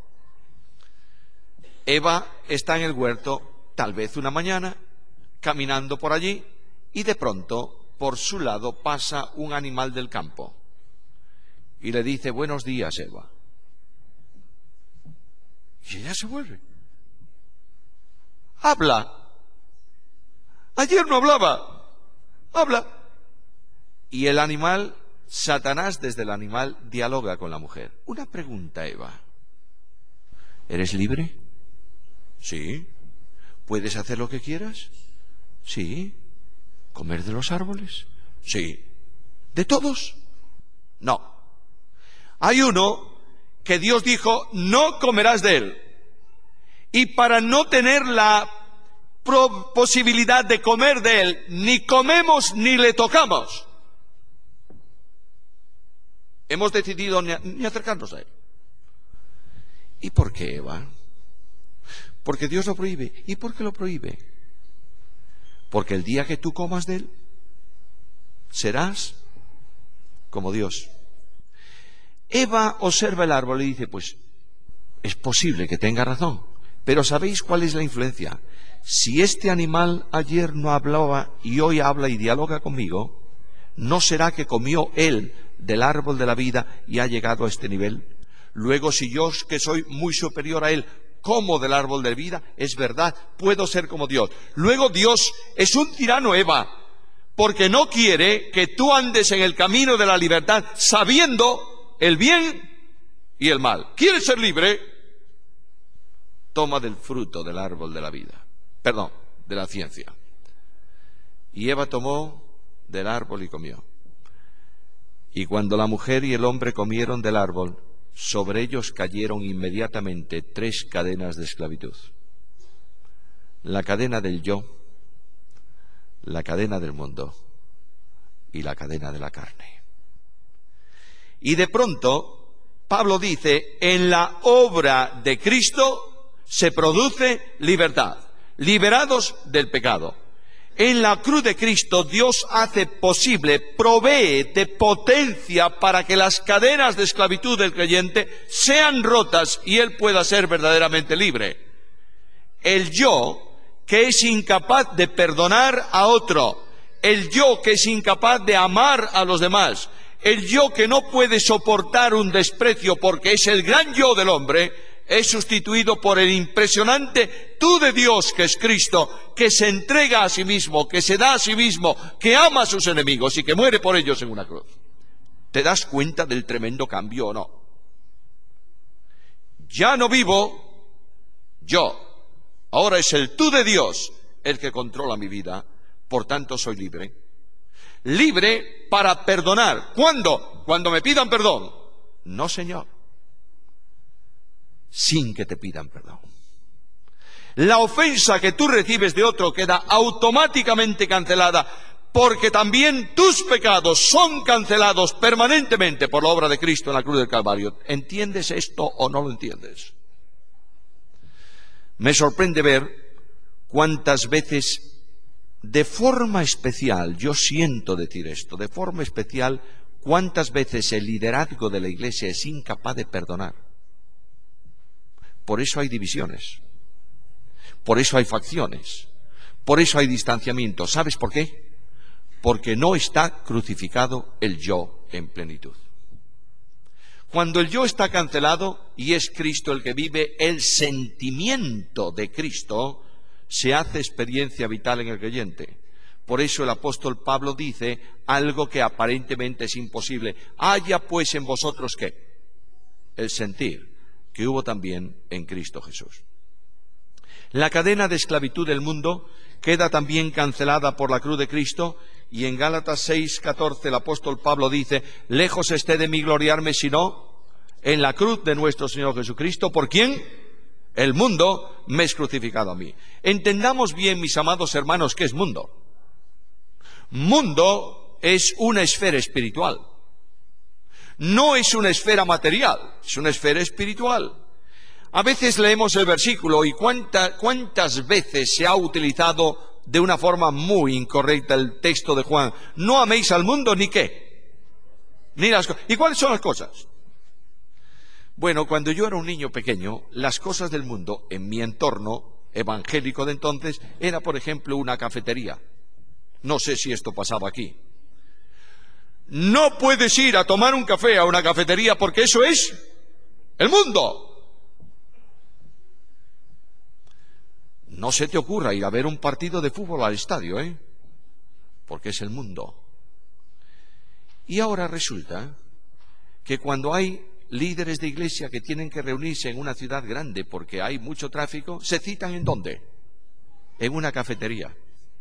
Eva está en el huerto, tal vez una mañana, caminando por allí, y de pronto, por su lado, pasa un animal del campo. Y le dice, buenos días, Eva. Y ella se vuelve. Habla. Ayer no hablaba. Habla. Y el animal, Satanás desde el animal, dialoga con la mujer. Una pregunta, Eva. ¿Eres libre? Sí. ¿Puedes hacer lo que quieras? Sí. ¿Comer de los árboles? Sí. ¿De todos? No. Hay uno que Dios dijo, no comerás de él. Y para no tener la posibilidad de comer de él, ni comemos ni le tocamos. Hemos decidido ni, ni acercarnos a él. ¿Y por qué, Eva? Porque Dios lo prohíbe. ¿Y por qué lo prohíbe? Porque el día que tú comas de él, serás como Dios. Eva observa el árbol y dice, pues es posible que tenga razón, pero ¿sabéis cuál es la influencia? Si este animal ayer no hablaba y hoy habla y dialoga conmigo, ¿no será que comió él del árbol de la vida y ha llegado a este nivel? Luego, si yo, que soy muy superior a él, como del árbol de vida, es verdad, puedo ser como Dios. Luego Dios es un tirano, Eva, porque no quiere que tú andes en el camino de la libertad sabiendo el bien y el mal. ¿Quieres ser libre? Toma del fruto del árbol de la vida. Perdón, de la ciencia. Y Eva tomó del árbol y comió. Y cuando la mujer y el hombre comieron del árbol, sobre ellos cayeron inmediatamente tres cadenas de esclavitud. La cadena del yo, la cadena del mundo y la cadena de la carne. Y de pronto, Pablo dice, en la obra de Cristo se produce libertad, liberados del pecado. En la cruz de Cristo Dios hace posible, provee de potencia para que las cadenas de esclavitud del creyente sean rotas y él pueda ser verdaderamente libre. El yo que es incapaz de perdonar a otro, el yo que es incapaz de amar a los demás, el yo que no puede soportar un desprecio porque es el gran yo del hombre, es sustituido por el impresionante tú de Dios que es Cristo, que se entrega a sí mismo, que se da a sí mismo, que ama a sus enemigos y que muere por ellos en una cruz. ¿Te das cuenta del tremendo cambio o no? Ya no vivo yo, ahora es el tú de Dios el que controla mi vida, por tanto soy libre. Libre para perdonar. ¿Cuándo? Cuando me pidan perdón. No, Señor. Sin que te pidan perdón. La ofensa que tú recibes de otro queda automáticamente cancelada, porque también tus pecados son cancelados permanentemente por la obra de Cristo en la cruz del Calvario. ¿Entiendes esto o no lo entiendes? Me sorprende ver cuántas veces, de forma especial, yo siento decir esto, de forma especial, cuántas veces el liderazgo de la Iglesia es incapaz de perdonar. Por eso hay divisiones, por eso hay facciones, por eso hay distanciamiento. ¿Sabes por qué? Porque no está crucificado el yo en plenitud. Cuando el yo está cancelado y es Cristo el que vive, el sentimiento de Cristo se hace experiencia vital en el creyente. Por eso el apóstol Pablo dice algo que aparentemente es imposible. Haya pues en vosotros ¿qué? El sentir que hubo también en Cristo Jesús. La cadena de esclavitud del mundo queda también cancelada por la cruz de Cristo, y en Gálatas seis catorce el apóstol Pablo dice, lejos esté de mí gloriarme sino en la cruz de nuestro Señor Jesucristo, ¿por quién? El mundo me es crucificado a mí. Entendamos bien, mis amados hermanos, ¿qué es mundo? Mundo es una esfera espiritual. No es una esfera material, es una esfera espiritual. A veces leemos el versículo y cuánta, cuántas veces se ha utilizado de una forma muy incorrecta el texto de Juan. No améis al mundo ni qué, ni las cosas. ¿Y cuáles son las cosas? Bueno, cuando yo era un niño pequeño, las cosas del mundo en mi entorno evangélico de entonces era, por ejemplo, una cafetería. No sé si esto pasaba aquí. No puedes ir a tomar un café a una cafetería porque eso es el mundo. No se te ocurra ir a ver un partido de fútbol al estadio, ¿eh? Porque es el mundo. Y ahora resulta que cuando hay líderes de iglesia que tienen que reunirse en una ciudad grande porque hay mucho tráfico, ¿se citan en dónde? En una cafetería.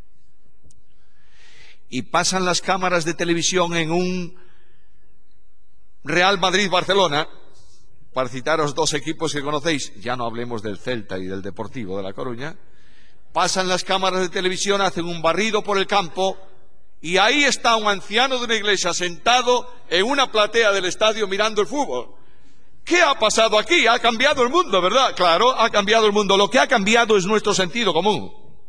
Y pasan las cámaras de televisión en un Real Madrid-Barcelona, para citaros dos equipos que conocéis, ya no hablemos del Celta y del Deportivo de La Coruña. Pasan las cámaras de televisión, hacen un barrido por el campo y ahí está un anciano de una iglesia sentado en una platea del estadio mirando el fútbol. ¿Qué ha pasado aquí? Ha cambiado el mundo, ¿verdad? Claro, ha cambiado el mundo. Lo que ha cambiado es nuestro sentido común.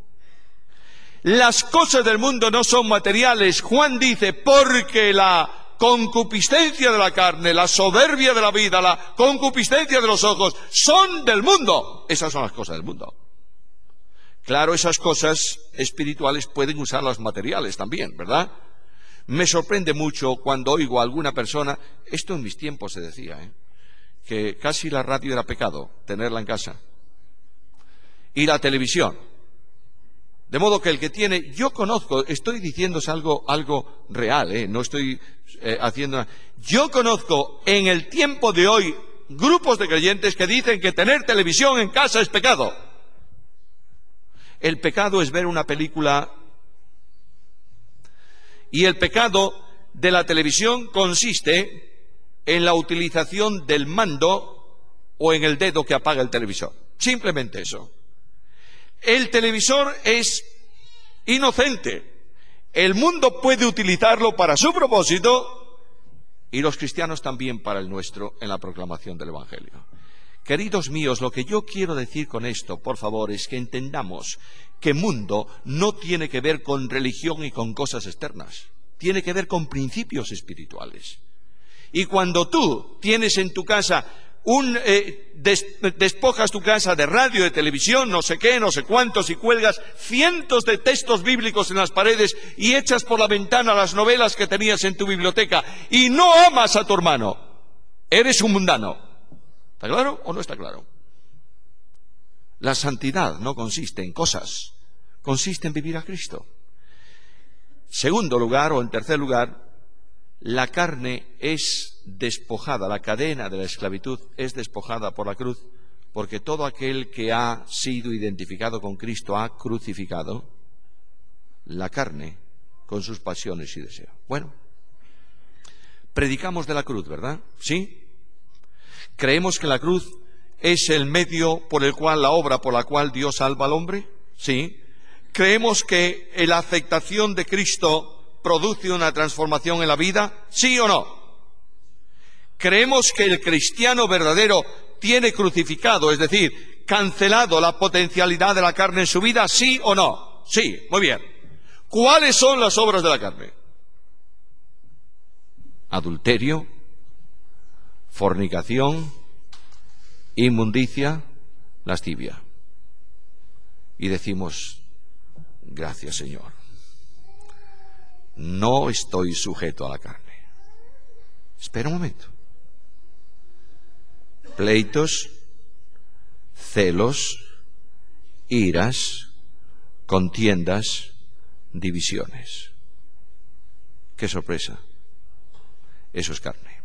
Las cosas del mundo no son materiales. Juan dice, porque la concupiscencia de la carne, la soberbia de la vida, la concupiscencia de los ojos, son del mundo. Esas son las cosas del mundo. Claro, esas cosas espirituales pueden usar las materiales también, ¿verdad? Me sorprende mucho cuando oigo a alguna persona, esto en mis tiempos se decía, ¿eh? que casi la radio era pecado, tenerla en casa. Y la televisión. De modo que el que tiene, yo conozco, estoy diciéndose algo, algo real, ¿eh? no estoy eh, haciendo... Yo conozco en el tiempo de hoy grupos de creyentes que dicen que tener televisión en casa es pecado. El pecado es ver una película y el pecado de la televisión consiste en la utilización del mando o en el dedo que apaga el televisor. Simplemente eso. El televisor es inocente. El mundo puede utilizarlo para su propósito y los cristianos también para el nuestro en la proclamación del Evangelio. Queridos míos, lo que yo quiero decir con esto, por favor, es que entendamos que mundo no tiene que ver con religión y con cosas externas. Tiene que ver con principios espirituales. Y cuando tú tienes en tu casa un eh, des, despojas tu casa de radio, de televisión, no sé qué, no sé cuántos, y cuelgas cientos de textos bíblicos en las paredes y echas por la ventana las novelas que tenías en tu biblioteca y no amas a tu hermano, eres un mundano. ¿Está claro o no está claro? La santidad no consiste en cosas, consiste en vivir a Cristo. Segundo lugar, o en tercer lugar, la carne es despojada, la cadena de la esclavitud es despojada por la cruz, porque todo aquel que ha sido identificado con Cristo ha crucificado la carne con sus pasiones y deseos. Bueno, predicamos de la cruz, ¿verdad? ¿Sí? ¿Creemos que la cruz es el medio por el cual, la obra por la cual Dios salva al hombre? Sí. ¿Creemos que la aceptación de Cristo produce una transformación en la vida? ¿Sí o no? ¿Creemos que el cristiano verdadero tiene crucificado, es decir, cancelado la potencialidad de la carne en su vida? ¿Sí o no? Sí, muy bien. ¿Cuáles son las obras de la carne? Adulterio, fornicación, inmundicia, lascivia. Y decimos, gracias Señor, no estoy sujeto a la carne. Espera un momento. Pleitos, celos, iras, contiendas, divisiones. ¡Qué sorpresa! Eso es carne.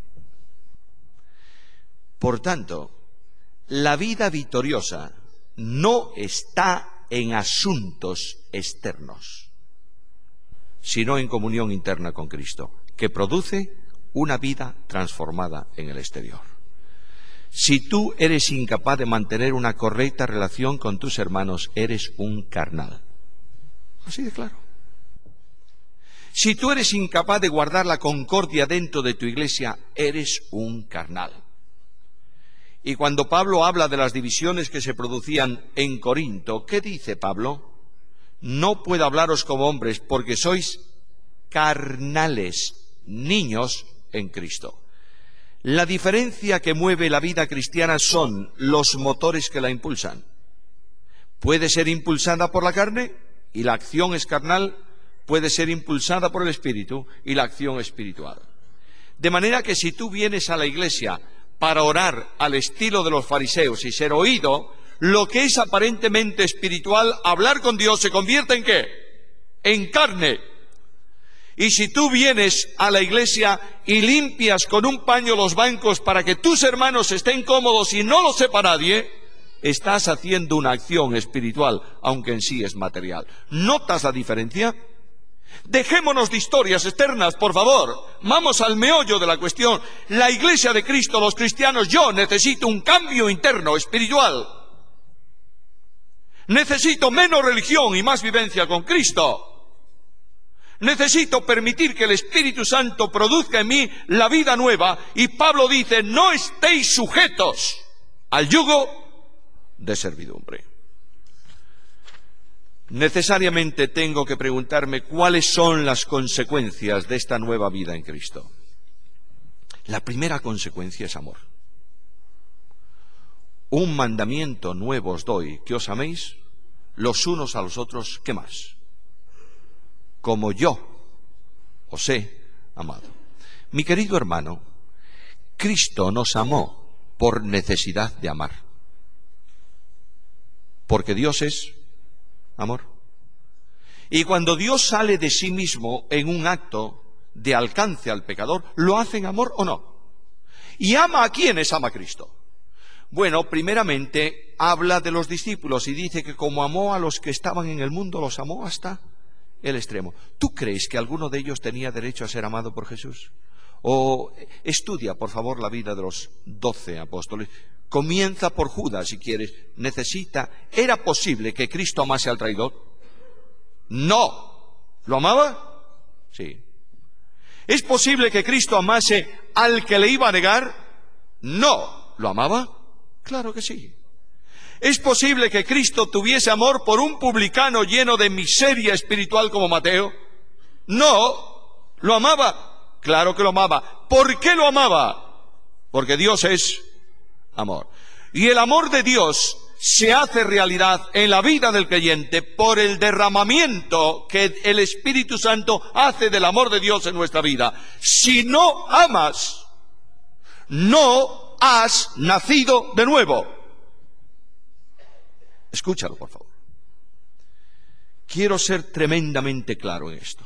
Por tanto, la vida victoriosa no está en asuntos externos, sino en comunión interna con Cristo, que produce una vida transformada en el exterior. Si tú eres incapaz de mantener una correcta relación con tus hermanos, eres un carnal. Así de claro. Si tú eres incapaz de guardar la concordia dentro de tu iglesia, eres un carnal. Y cuando Pablo habla de las divisiones que se producían en Corinto, ¿qué dice Pablo? No puedo hablaros como hombres porque sois carnales, niños en Cristo. La diferencia que mueve la vida cristiana son los motores que la impulsan. Puede ser impulsada por la carne y la acción es carnal, puede ser impulsada por el Espíritu y la acción espiritual. De manera que si tú vienes a la iglesia para orar al estilo de los fariseos y ser oído, lo que es aparentemente espiritual, hablar con Dios, se convierte en ¿qué? En carne. Y si tú vienes a la iglesia y limpias con un paño los bancos para que tus hermanos estén cómodos y no lo sepa nadie, estás haciendo una acción espiritual, aunque en sí es material. ¿Notas la diferencia? Dejémonos de historias externas, por favor. Vamos al meollo de la cuestión. La iglesia de Cristo, los cristianos, yo necesito un cambio interno, espiritual. Necesito menos religión y más vivencia con Cristo. Necesito permitir que el Espíritu Santo produzca en mí la vida nueva. Y Pablo dice, no estéis sujetos al yugo de servidumbre. Necesariamente tengo que preguntarme cuáles son las consecuencias de esta nueva vida en Cristo. La primera consecuencia es amor. Un mandamiento nuevo os doy, que os améis los unos a los otros, ¿qué más? Como yo os he amado. Mi querido hermano, Cristo nos amó por necesidad de amar. Porque Dios es amor. Y cuando Dios sale de sí mismo en un acto de alcance al pecador, ¿lo hace en amor o no? ¿Y ama a quiénes ama Cristo? Bueno, primeramente habla de los discípulos y dice que como amó a los que estaban en el mundo, los amó hasta el extremo. ¿Tú crees que alguno de ellos tenía derecho a ser amado por Jesús? O estudia, por favor, la vida de los doce apóstoles. Comienza por Judas, si quieres. Necesita. ¿Era posible que Cristo amase al traidor? No. ¿Lo amaba? Sí. ¿Es posible que Cristo amase al que le iba a negar? No. ¿Lo amaba? Claro que sí. ¿Es posible que Cristo tuviese amor por un publicano lleno de miseria espiritual como Mateo? No. ¿Lo amaba? Claro que lo amaba. ¿Por qué lo amaba? Porque Dios es amor. Y el amor de Dios se hace realidad en la vida del creyente por el derramamiento que el Espíritu Santo hace del amor de Dios en nuestra vida. Si no amas, no has nacido de nuevo. Escúchalo, por favor. Quiero ser tremendamente claro en esto.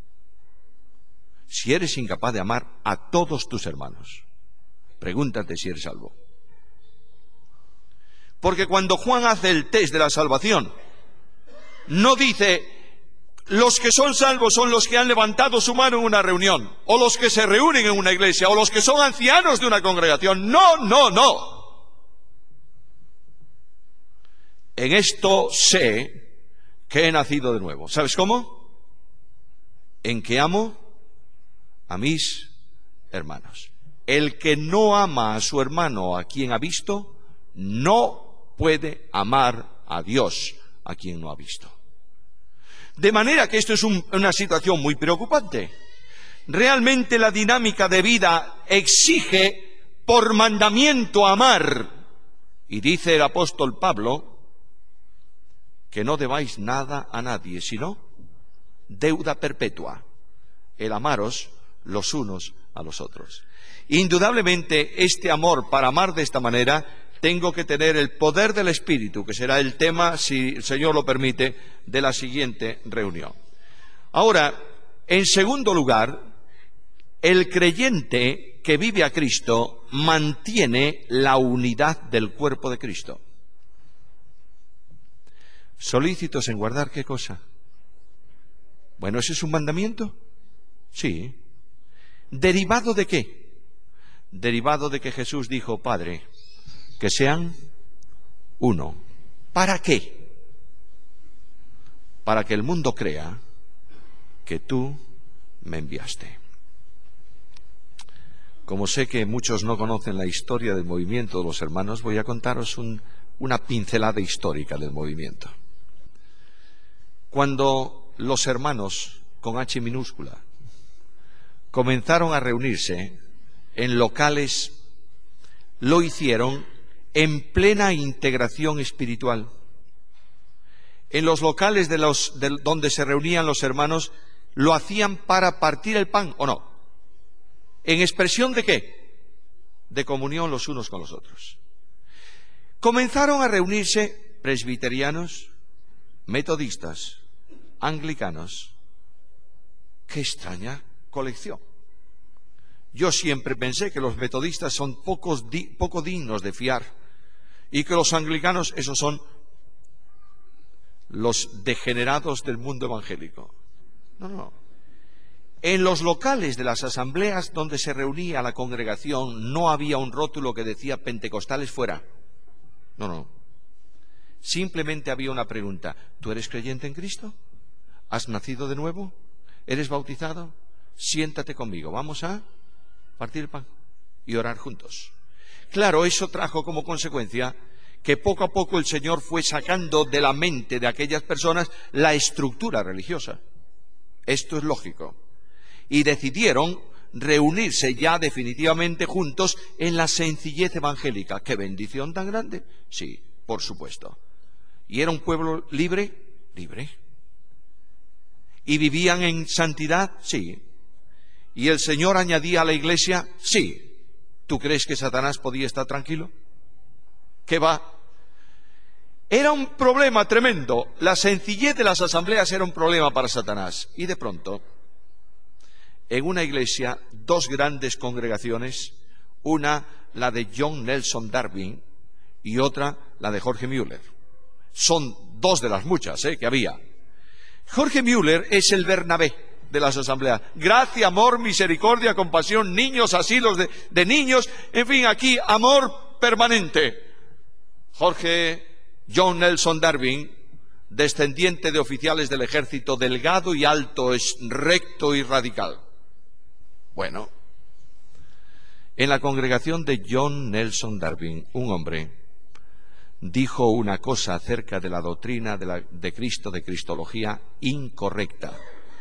Si eres incapaz de amar a todos tus hermanos, pregúntate si eres salvo. Porque cuando Juan hace el test de la salvación, no dice, los que son salvos son los que han levantado su mano en una reunión, o los que se reúnen en una iglesia, o los que son ancianos de una congregación. No, no, no. En esto sé que he nacido de nuevo. ¿Sabes cómo? En que amo a mis hermanos. El que no ama a su hermano a quien ha visto, no puede amar a Dios a quien no ha visto. De manera que esto es un, una situación muy preocupante. Realmente la dinámica de vida exige por mandamiento amar. Y dice el apóstol Pablo que no debáis nada a nadie, sino deuda perpetua, el amaros los unos a los otros. Indudablemente este amor, para amar de esta manera, tengo que tener el poder del Espíritu, que será el tema, si el Señor lo permite, de la siguiente reunión. Ahora, en segundo lugar, el creyente que vive a Cristo mantiene la unidad del cuerpo de Cristo. Solícitos en guardar, ¿qué cosa? Bueno, ¿ese es un mandamiento? Sí. ¿Derivado de qué? Derivado de que Jesús dijo, Padre, que sean uno. ¿Para qué? Para que el mundo crea que tú me enviaste. Como sé que muchos no conocen la historia del movimiento de los hermanos, voy a contaros un, una pincelada histórica del movimiento. Cuando los hermanos, con H minúscula, comenzaron a reunirse en locales, lo hicieron en plena integración espiritual. En los locales de los, de, donde se reunían los hermanos, lo hacían para partir el pan, ¿o no? ¿En expresión de qué? De comunión los unos con los otros. Comenzaron a reunirse presbiterianos, metodistas, anglicanos. ¡Qué extraña colección! Yo siempre pensé que los metodistas son pocos di, poco dignos de fiar y que los anglicanos, esos son los degenerados del mundo evangélico. No, no. En los locales de las asambleas donde se reunía la congregación no había un rótulo que decía pentecostales fuera. No, no. Simplemente había una pregunta. ¿Tú eres creyente en Cristo? ¿Has nacido de nuevo? ¿Eres bautizado? Siéntate conmigo. Vamos a partir el pan y orar juntos. Claro, eso trajo como consecuencia que poco a poco el Señor fue sacando de la mente de aquellas personas la estructura religiosa. Esto es lógico. Y decidieron reunirse ya definitivamente juntos en la sencillez evangélica. ¡Qué bendición tan grande! Sí, por supuesto. ¿Y era un pueblo libre? Libre. ¿Y vivían en santidad? Sí. ¿Y el Señor añadía a la iglesia? Sí. ¿Tú crees que Satanás podía estar tranquilo? ¿Qué va? Era un problema tremendo. La sencillez de las asambleas era un problema para Satanás. Y de pronto, en una iglesia, dos grandes congregaciones, una la de John Nelson Darby y otra la de Jorge Müller. Son dos de las muchas ¿eh? que había. Jorge Müller es el Bernabé de las asambleas. Gracia, amor, misericordia, compasión, niños, asilos de, de niños, en fin, aquí amor permanente. Jorge John Nelson Darby, descendiente de oficiales del ejército, delgado y alto, es recto y radical. Bueno, en la congregación de John Nelson Darby, un hombre dijo una cosa acerca de la doctrina de, la, de Cristo, de cristología, incorrecta.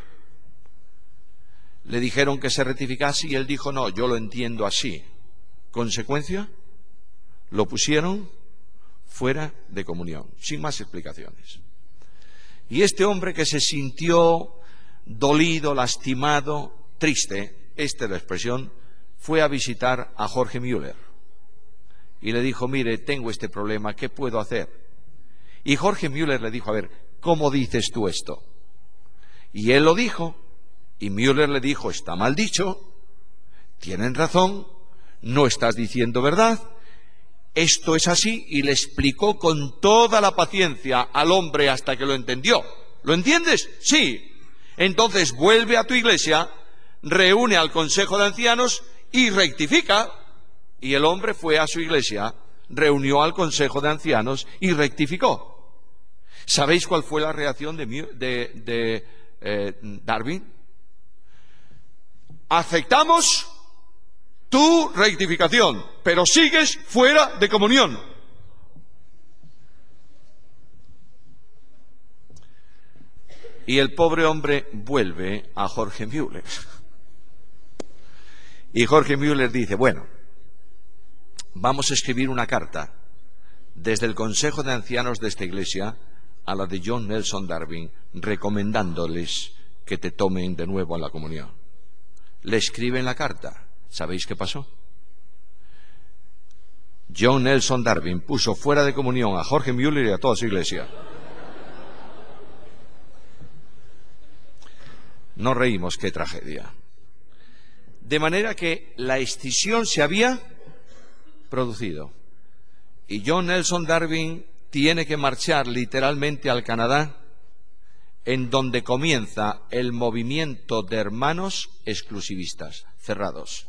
Le dijeron que se rectificase y él dijo, no, yo lo entiendo así. ¿Consecuencia? Lo pusieron fuera de comunión, sin más explicaciones. Y este hombre que se sintió dolido, lastimado, triste, esta es la expresión, fue a visitar a Jorge Müller. Y le dijo, mire, tengo este problema, ¿qué puedo hacer? Y Jorge Müller le dijo, a ver, ¿cómo dices tú esto? Y él lo dijo, y Müller le dijo, está mal dicho, tienen razón, no estás diciendo verdad, esto es así, y le explicó con toda la paciencia al hombre hasta que lo entendió. ¿Lo entiendes? Sí. Entonces vuelve a tu iglesia, reúne al consejo de ancianos y rectifica. Y el hombre fue a su iglesia, reunió al consejo de ancianos y rectificó. ¿Sabéis cuál fue la reacción de, de, de eh, Darby? Aceptamos tu rectificación, pero sigues fuera de comunión. Y el pobre hombre vuelve a Jorge Müller. Y Jorge Müller dice, bueno, vamos a escribir una carta desde el Consejo de Ancianos de esta iglesia a la de John Nelson Darby, recomendándoles que te tomen de nuevo a la comunión. Le escriben la carta. ¿Sabéis qué pasó? John Nelson Darby puso fuera de comunión a Jorge Müller y a toda su iglesia. Nos reímos, qué tragedia. De manera que la escisión se había producido. Y John Nelson Darby tiene que marchar literalmente al Canadá, en donde comienza el movimiento de hermanos exclusivistas, cerrados.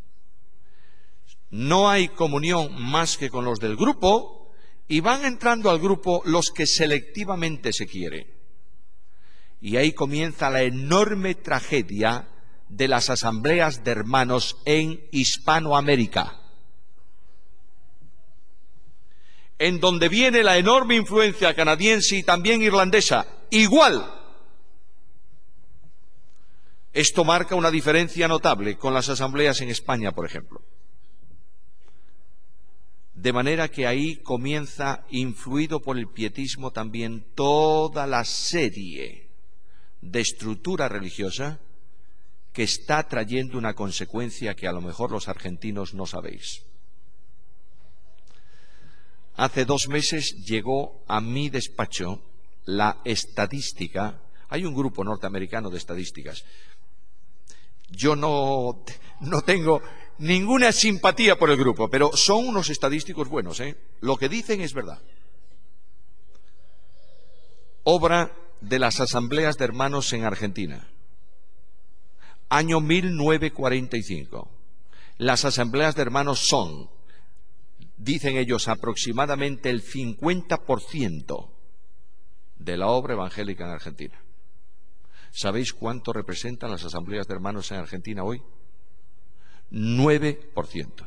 No hay comunión más que con los del grupo, y van entrando al grupo los que selectivamente se quieren. Y ahí comienza la enorme tragedia de las asambleas de hermanos en Hispanoamérica, en donde viene la enorme influencia canadiense y también irlandesa, igual. Esto marca una diferencia notable con las asambleas en España, por ejemplo. De manera que ahí comienza, influido por el pietismo también, toda la serie de estructura religiosa que está trayendo una consecuencia que a lo mejor los argentinos no sabéis. Hace dos meses llegó a mi despacho la estadística. Hay un grupo norteamericano de estadísticas. Yo no, no tengo ninguna simpatía por el grupo, pero son unos estadísticos buenos, ¿eh? Lo que dicen es verdad. Obra de las asambleas de hermanos en Argentina. Año mil novecientos cuarenta y cinco. Las asambleas de hermanos son, dicen ellos, aproximadamente el cincuenta por ciento de la obra evangélica en Argentina. ¿Sabéis cuánto representan las asambleas de hermanos en Argentina hoy? nueve por ciento.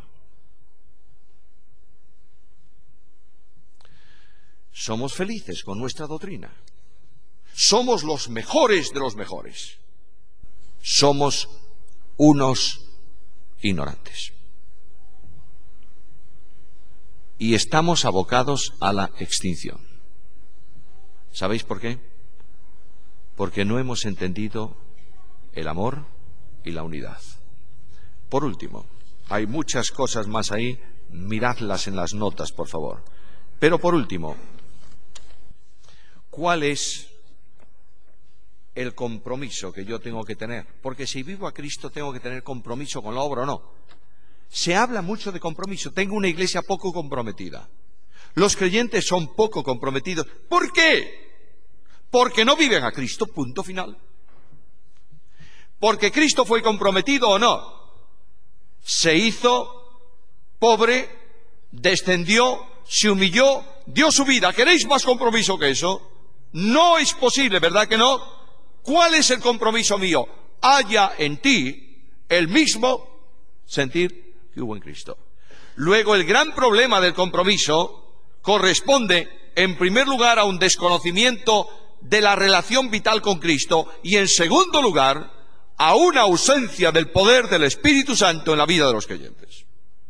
Somos felices con nuestra doctrina. Somos los mejores de los mejores. Somos unos ignorantes. Y estamos abocados a la extinción. ¿Sabéis por qué? Porque no hemos entendido el amor y la unidad. Por último, hay muchas cosas más ahí, miradlas en las notas, por favor. Pero por último, ¿cuál es el compromiso que yo tengo que tener? Porque si vivo a Cristo tengo que tener compromiso con la obra o no. Se habla mucho de compromiso. Tengo una iglesia poco comprometida. Los creyentes son poco comprometidos. ¿Por qué? Porque no viven a Cristo, punto final. Porque Cristo fue comprometido o no. Se hizo pobre, descendió, se humilló, dio su vida. ¿Queréis más compromiso que eso? No es posible, ¿verdad que no? ¿Cuál es el compromiso mío? Haya en ti el mismo sentir que hubo en Cristo. Luego, el gran problema del compromiso corresponde, en primer lugar, a un desconocimiento de la relación vital con Cristo y, en segundo lugar, a una ausencia del poder del Espíritu Santo en la vida de los creyentes.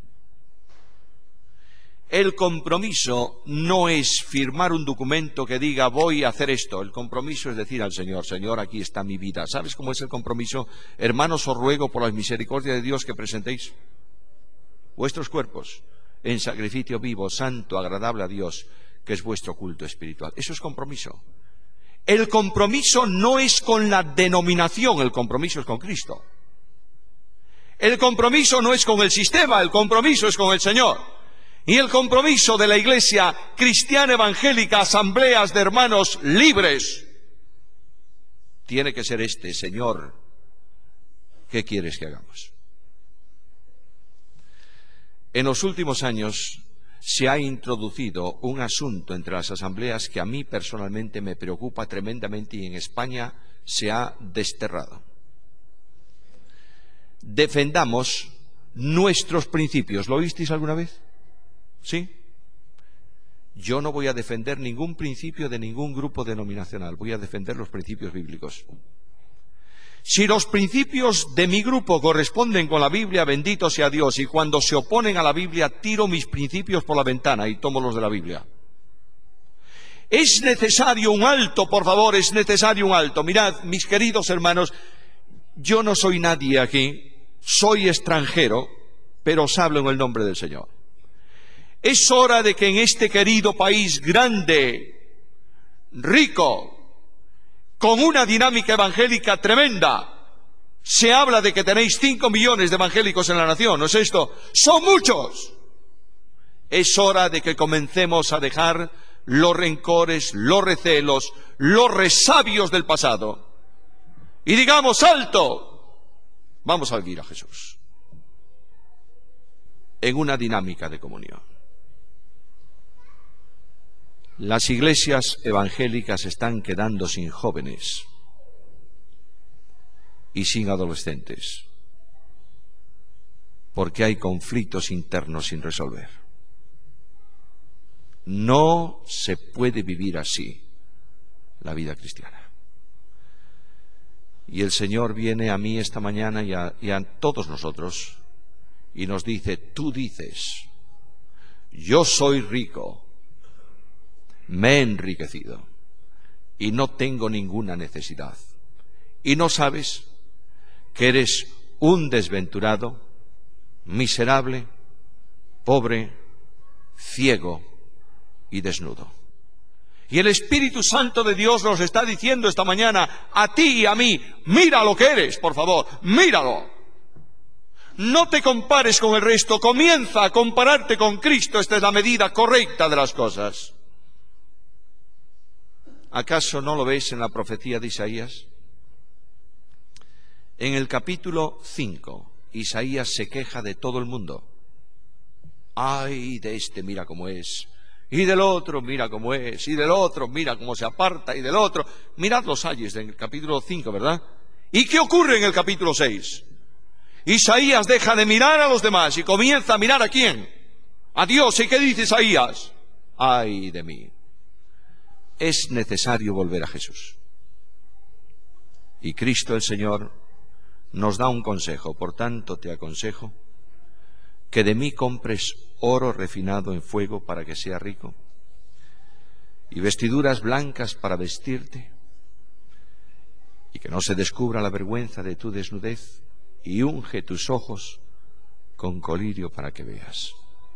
El compromiso no es firmar un documento que diga voy a hacer esto. El compromiso es decir al Señor, Señor, aquí está mi vida. ¿Sabes cómo es el compromiso? Hermanos, os ruego por la misericordia de Dios que presentéis vuestros cuerpos en sacrificio vivo, santo, agradable a Dios, que es vuestro culto espiritual. Eso es compromiso. El compromiso no es con la denominación, el compromiso es con Cristo. El compromiso no es con el sistema, el compromiso es con el Señor. Y el compromiso de la Iglesia cristiana evangélica, asambleas de hermanos libres, tiene que ser este: Señor, ¿qué quieres que hagamos? En los últimos años se ha introducido un asunto entre las asambleas que a mí personalmente me preocupa tremendamente y en España se ha desterrado. Defendamos nuestros principios. ¿Lo oísteis alguna vez? ¿Sí? Yo no voy a defender ningún principio de ningún grupo denominacional, voy a defender los principios bíblicos. Si los principios de mi grupo corresponden con la Biblia, bendito sea Dios, y cuando se oponen a la Biblia, tiro mis principios por la ventana y tomo los de la Biblia. Es necesario un alto, por favor, es necesario un alto. Mirad, mis queridos hermanos, yo no soy nadie aquí, soy extranjero, pero os hablo en el nombre del Señor. Es hora de que en este querido país grande, rico, con una dinámica evangélica tremenda, se habla de que tenéis cinco millones de evangélicos en la nación, ¿no es esto? ¡Son muchos! Es hora de que comencemos a dejar los rencores, los recelos, los resabios del pasado y digamos alto, vamos a vivir a Jesús en una dinámica de comunión. Las iglesias evangélicas están quedando sin jóvenes. y sin adolescentes, porque hay conflictos internos sin resolver. No se puede vivir así la vida cristiana. Y el Señor viene a mí esta mañana y a, y a todos nosotros y nos dice: tú dices, yo soy rico, me he enriquecido y no tengo ninguna necesidad. Y no sabes que eres un desventurado, miserable, pobre, ciego y desnudo. Y el Espíritu Santo de Dios nos está diciendo esta mañana a ti y a mí: mira lo que eres, por favor, míralo. No te compares con el resto, comienza a compararte con Cristo. Esta es la medida correcta de las cosas. ¿Acaso no lo ves en la profecía de Isaías? En el capítulo cinco, Isaías se queja de todo el mundo. Ay, de este mira cómo es, y del otro mira cómo es, y del otro mira cómo se aparta, y del otro. Mirad los ayes en el capítulo cinco, ¿verdad? ¿Y qué ocurre en el capítulo seis? Isaías deja de mirar a los demás y comienza a mirar ¿a quién? A Dios. ¿Y qué dice Isaías? Ay de mí. Es necesario volver a Jesús. Y Cristo el Señor nos da un consejo. Por tanto te aconsejo que de mí compres oro refinado en fuego para que sea rico, y vestiduras blancas para vestirte, y que no se descubra la vergüenza de tu desnudez, y unge tus ojos con colirio para que veas.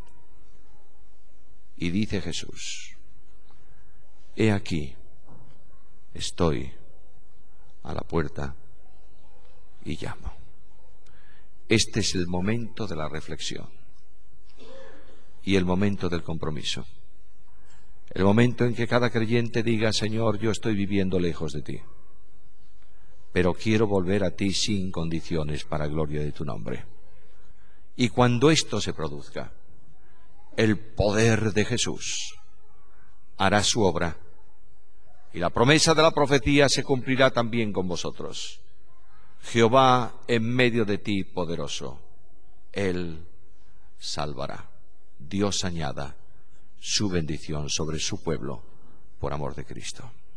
Y dice Jesús: he aquí, estoy a la puerta y llamo. Este es el momento de la reflexión y el momento del compromiso. El momento en que cada creyente diga: Señor, yo estoy viviendo lejos de ti, pero quiero volver a ti sin condiciones para gloria de tu nombre. Y cuando esto se produzca, el poder de Jesús hará su obra y la promesa de la profecía se cumplirá también con vosotros. Jehová en medio de ti poderoso, Él salvará. Dios añada su bendición sobre su pueblo por amor de Cristo.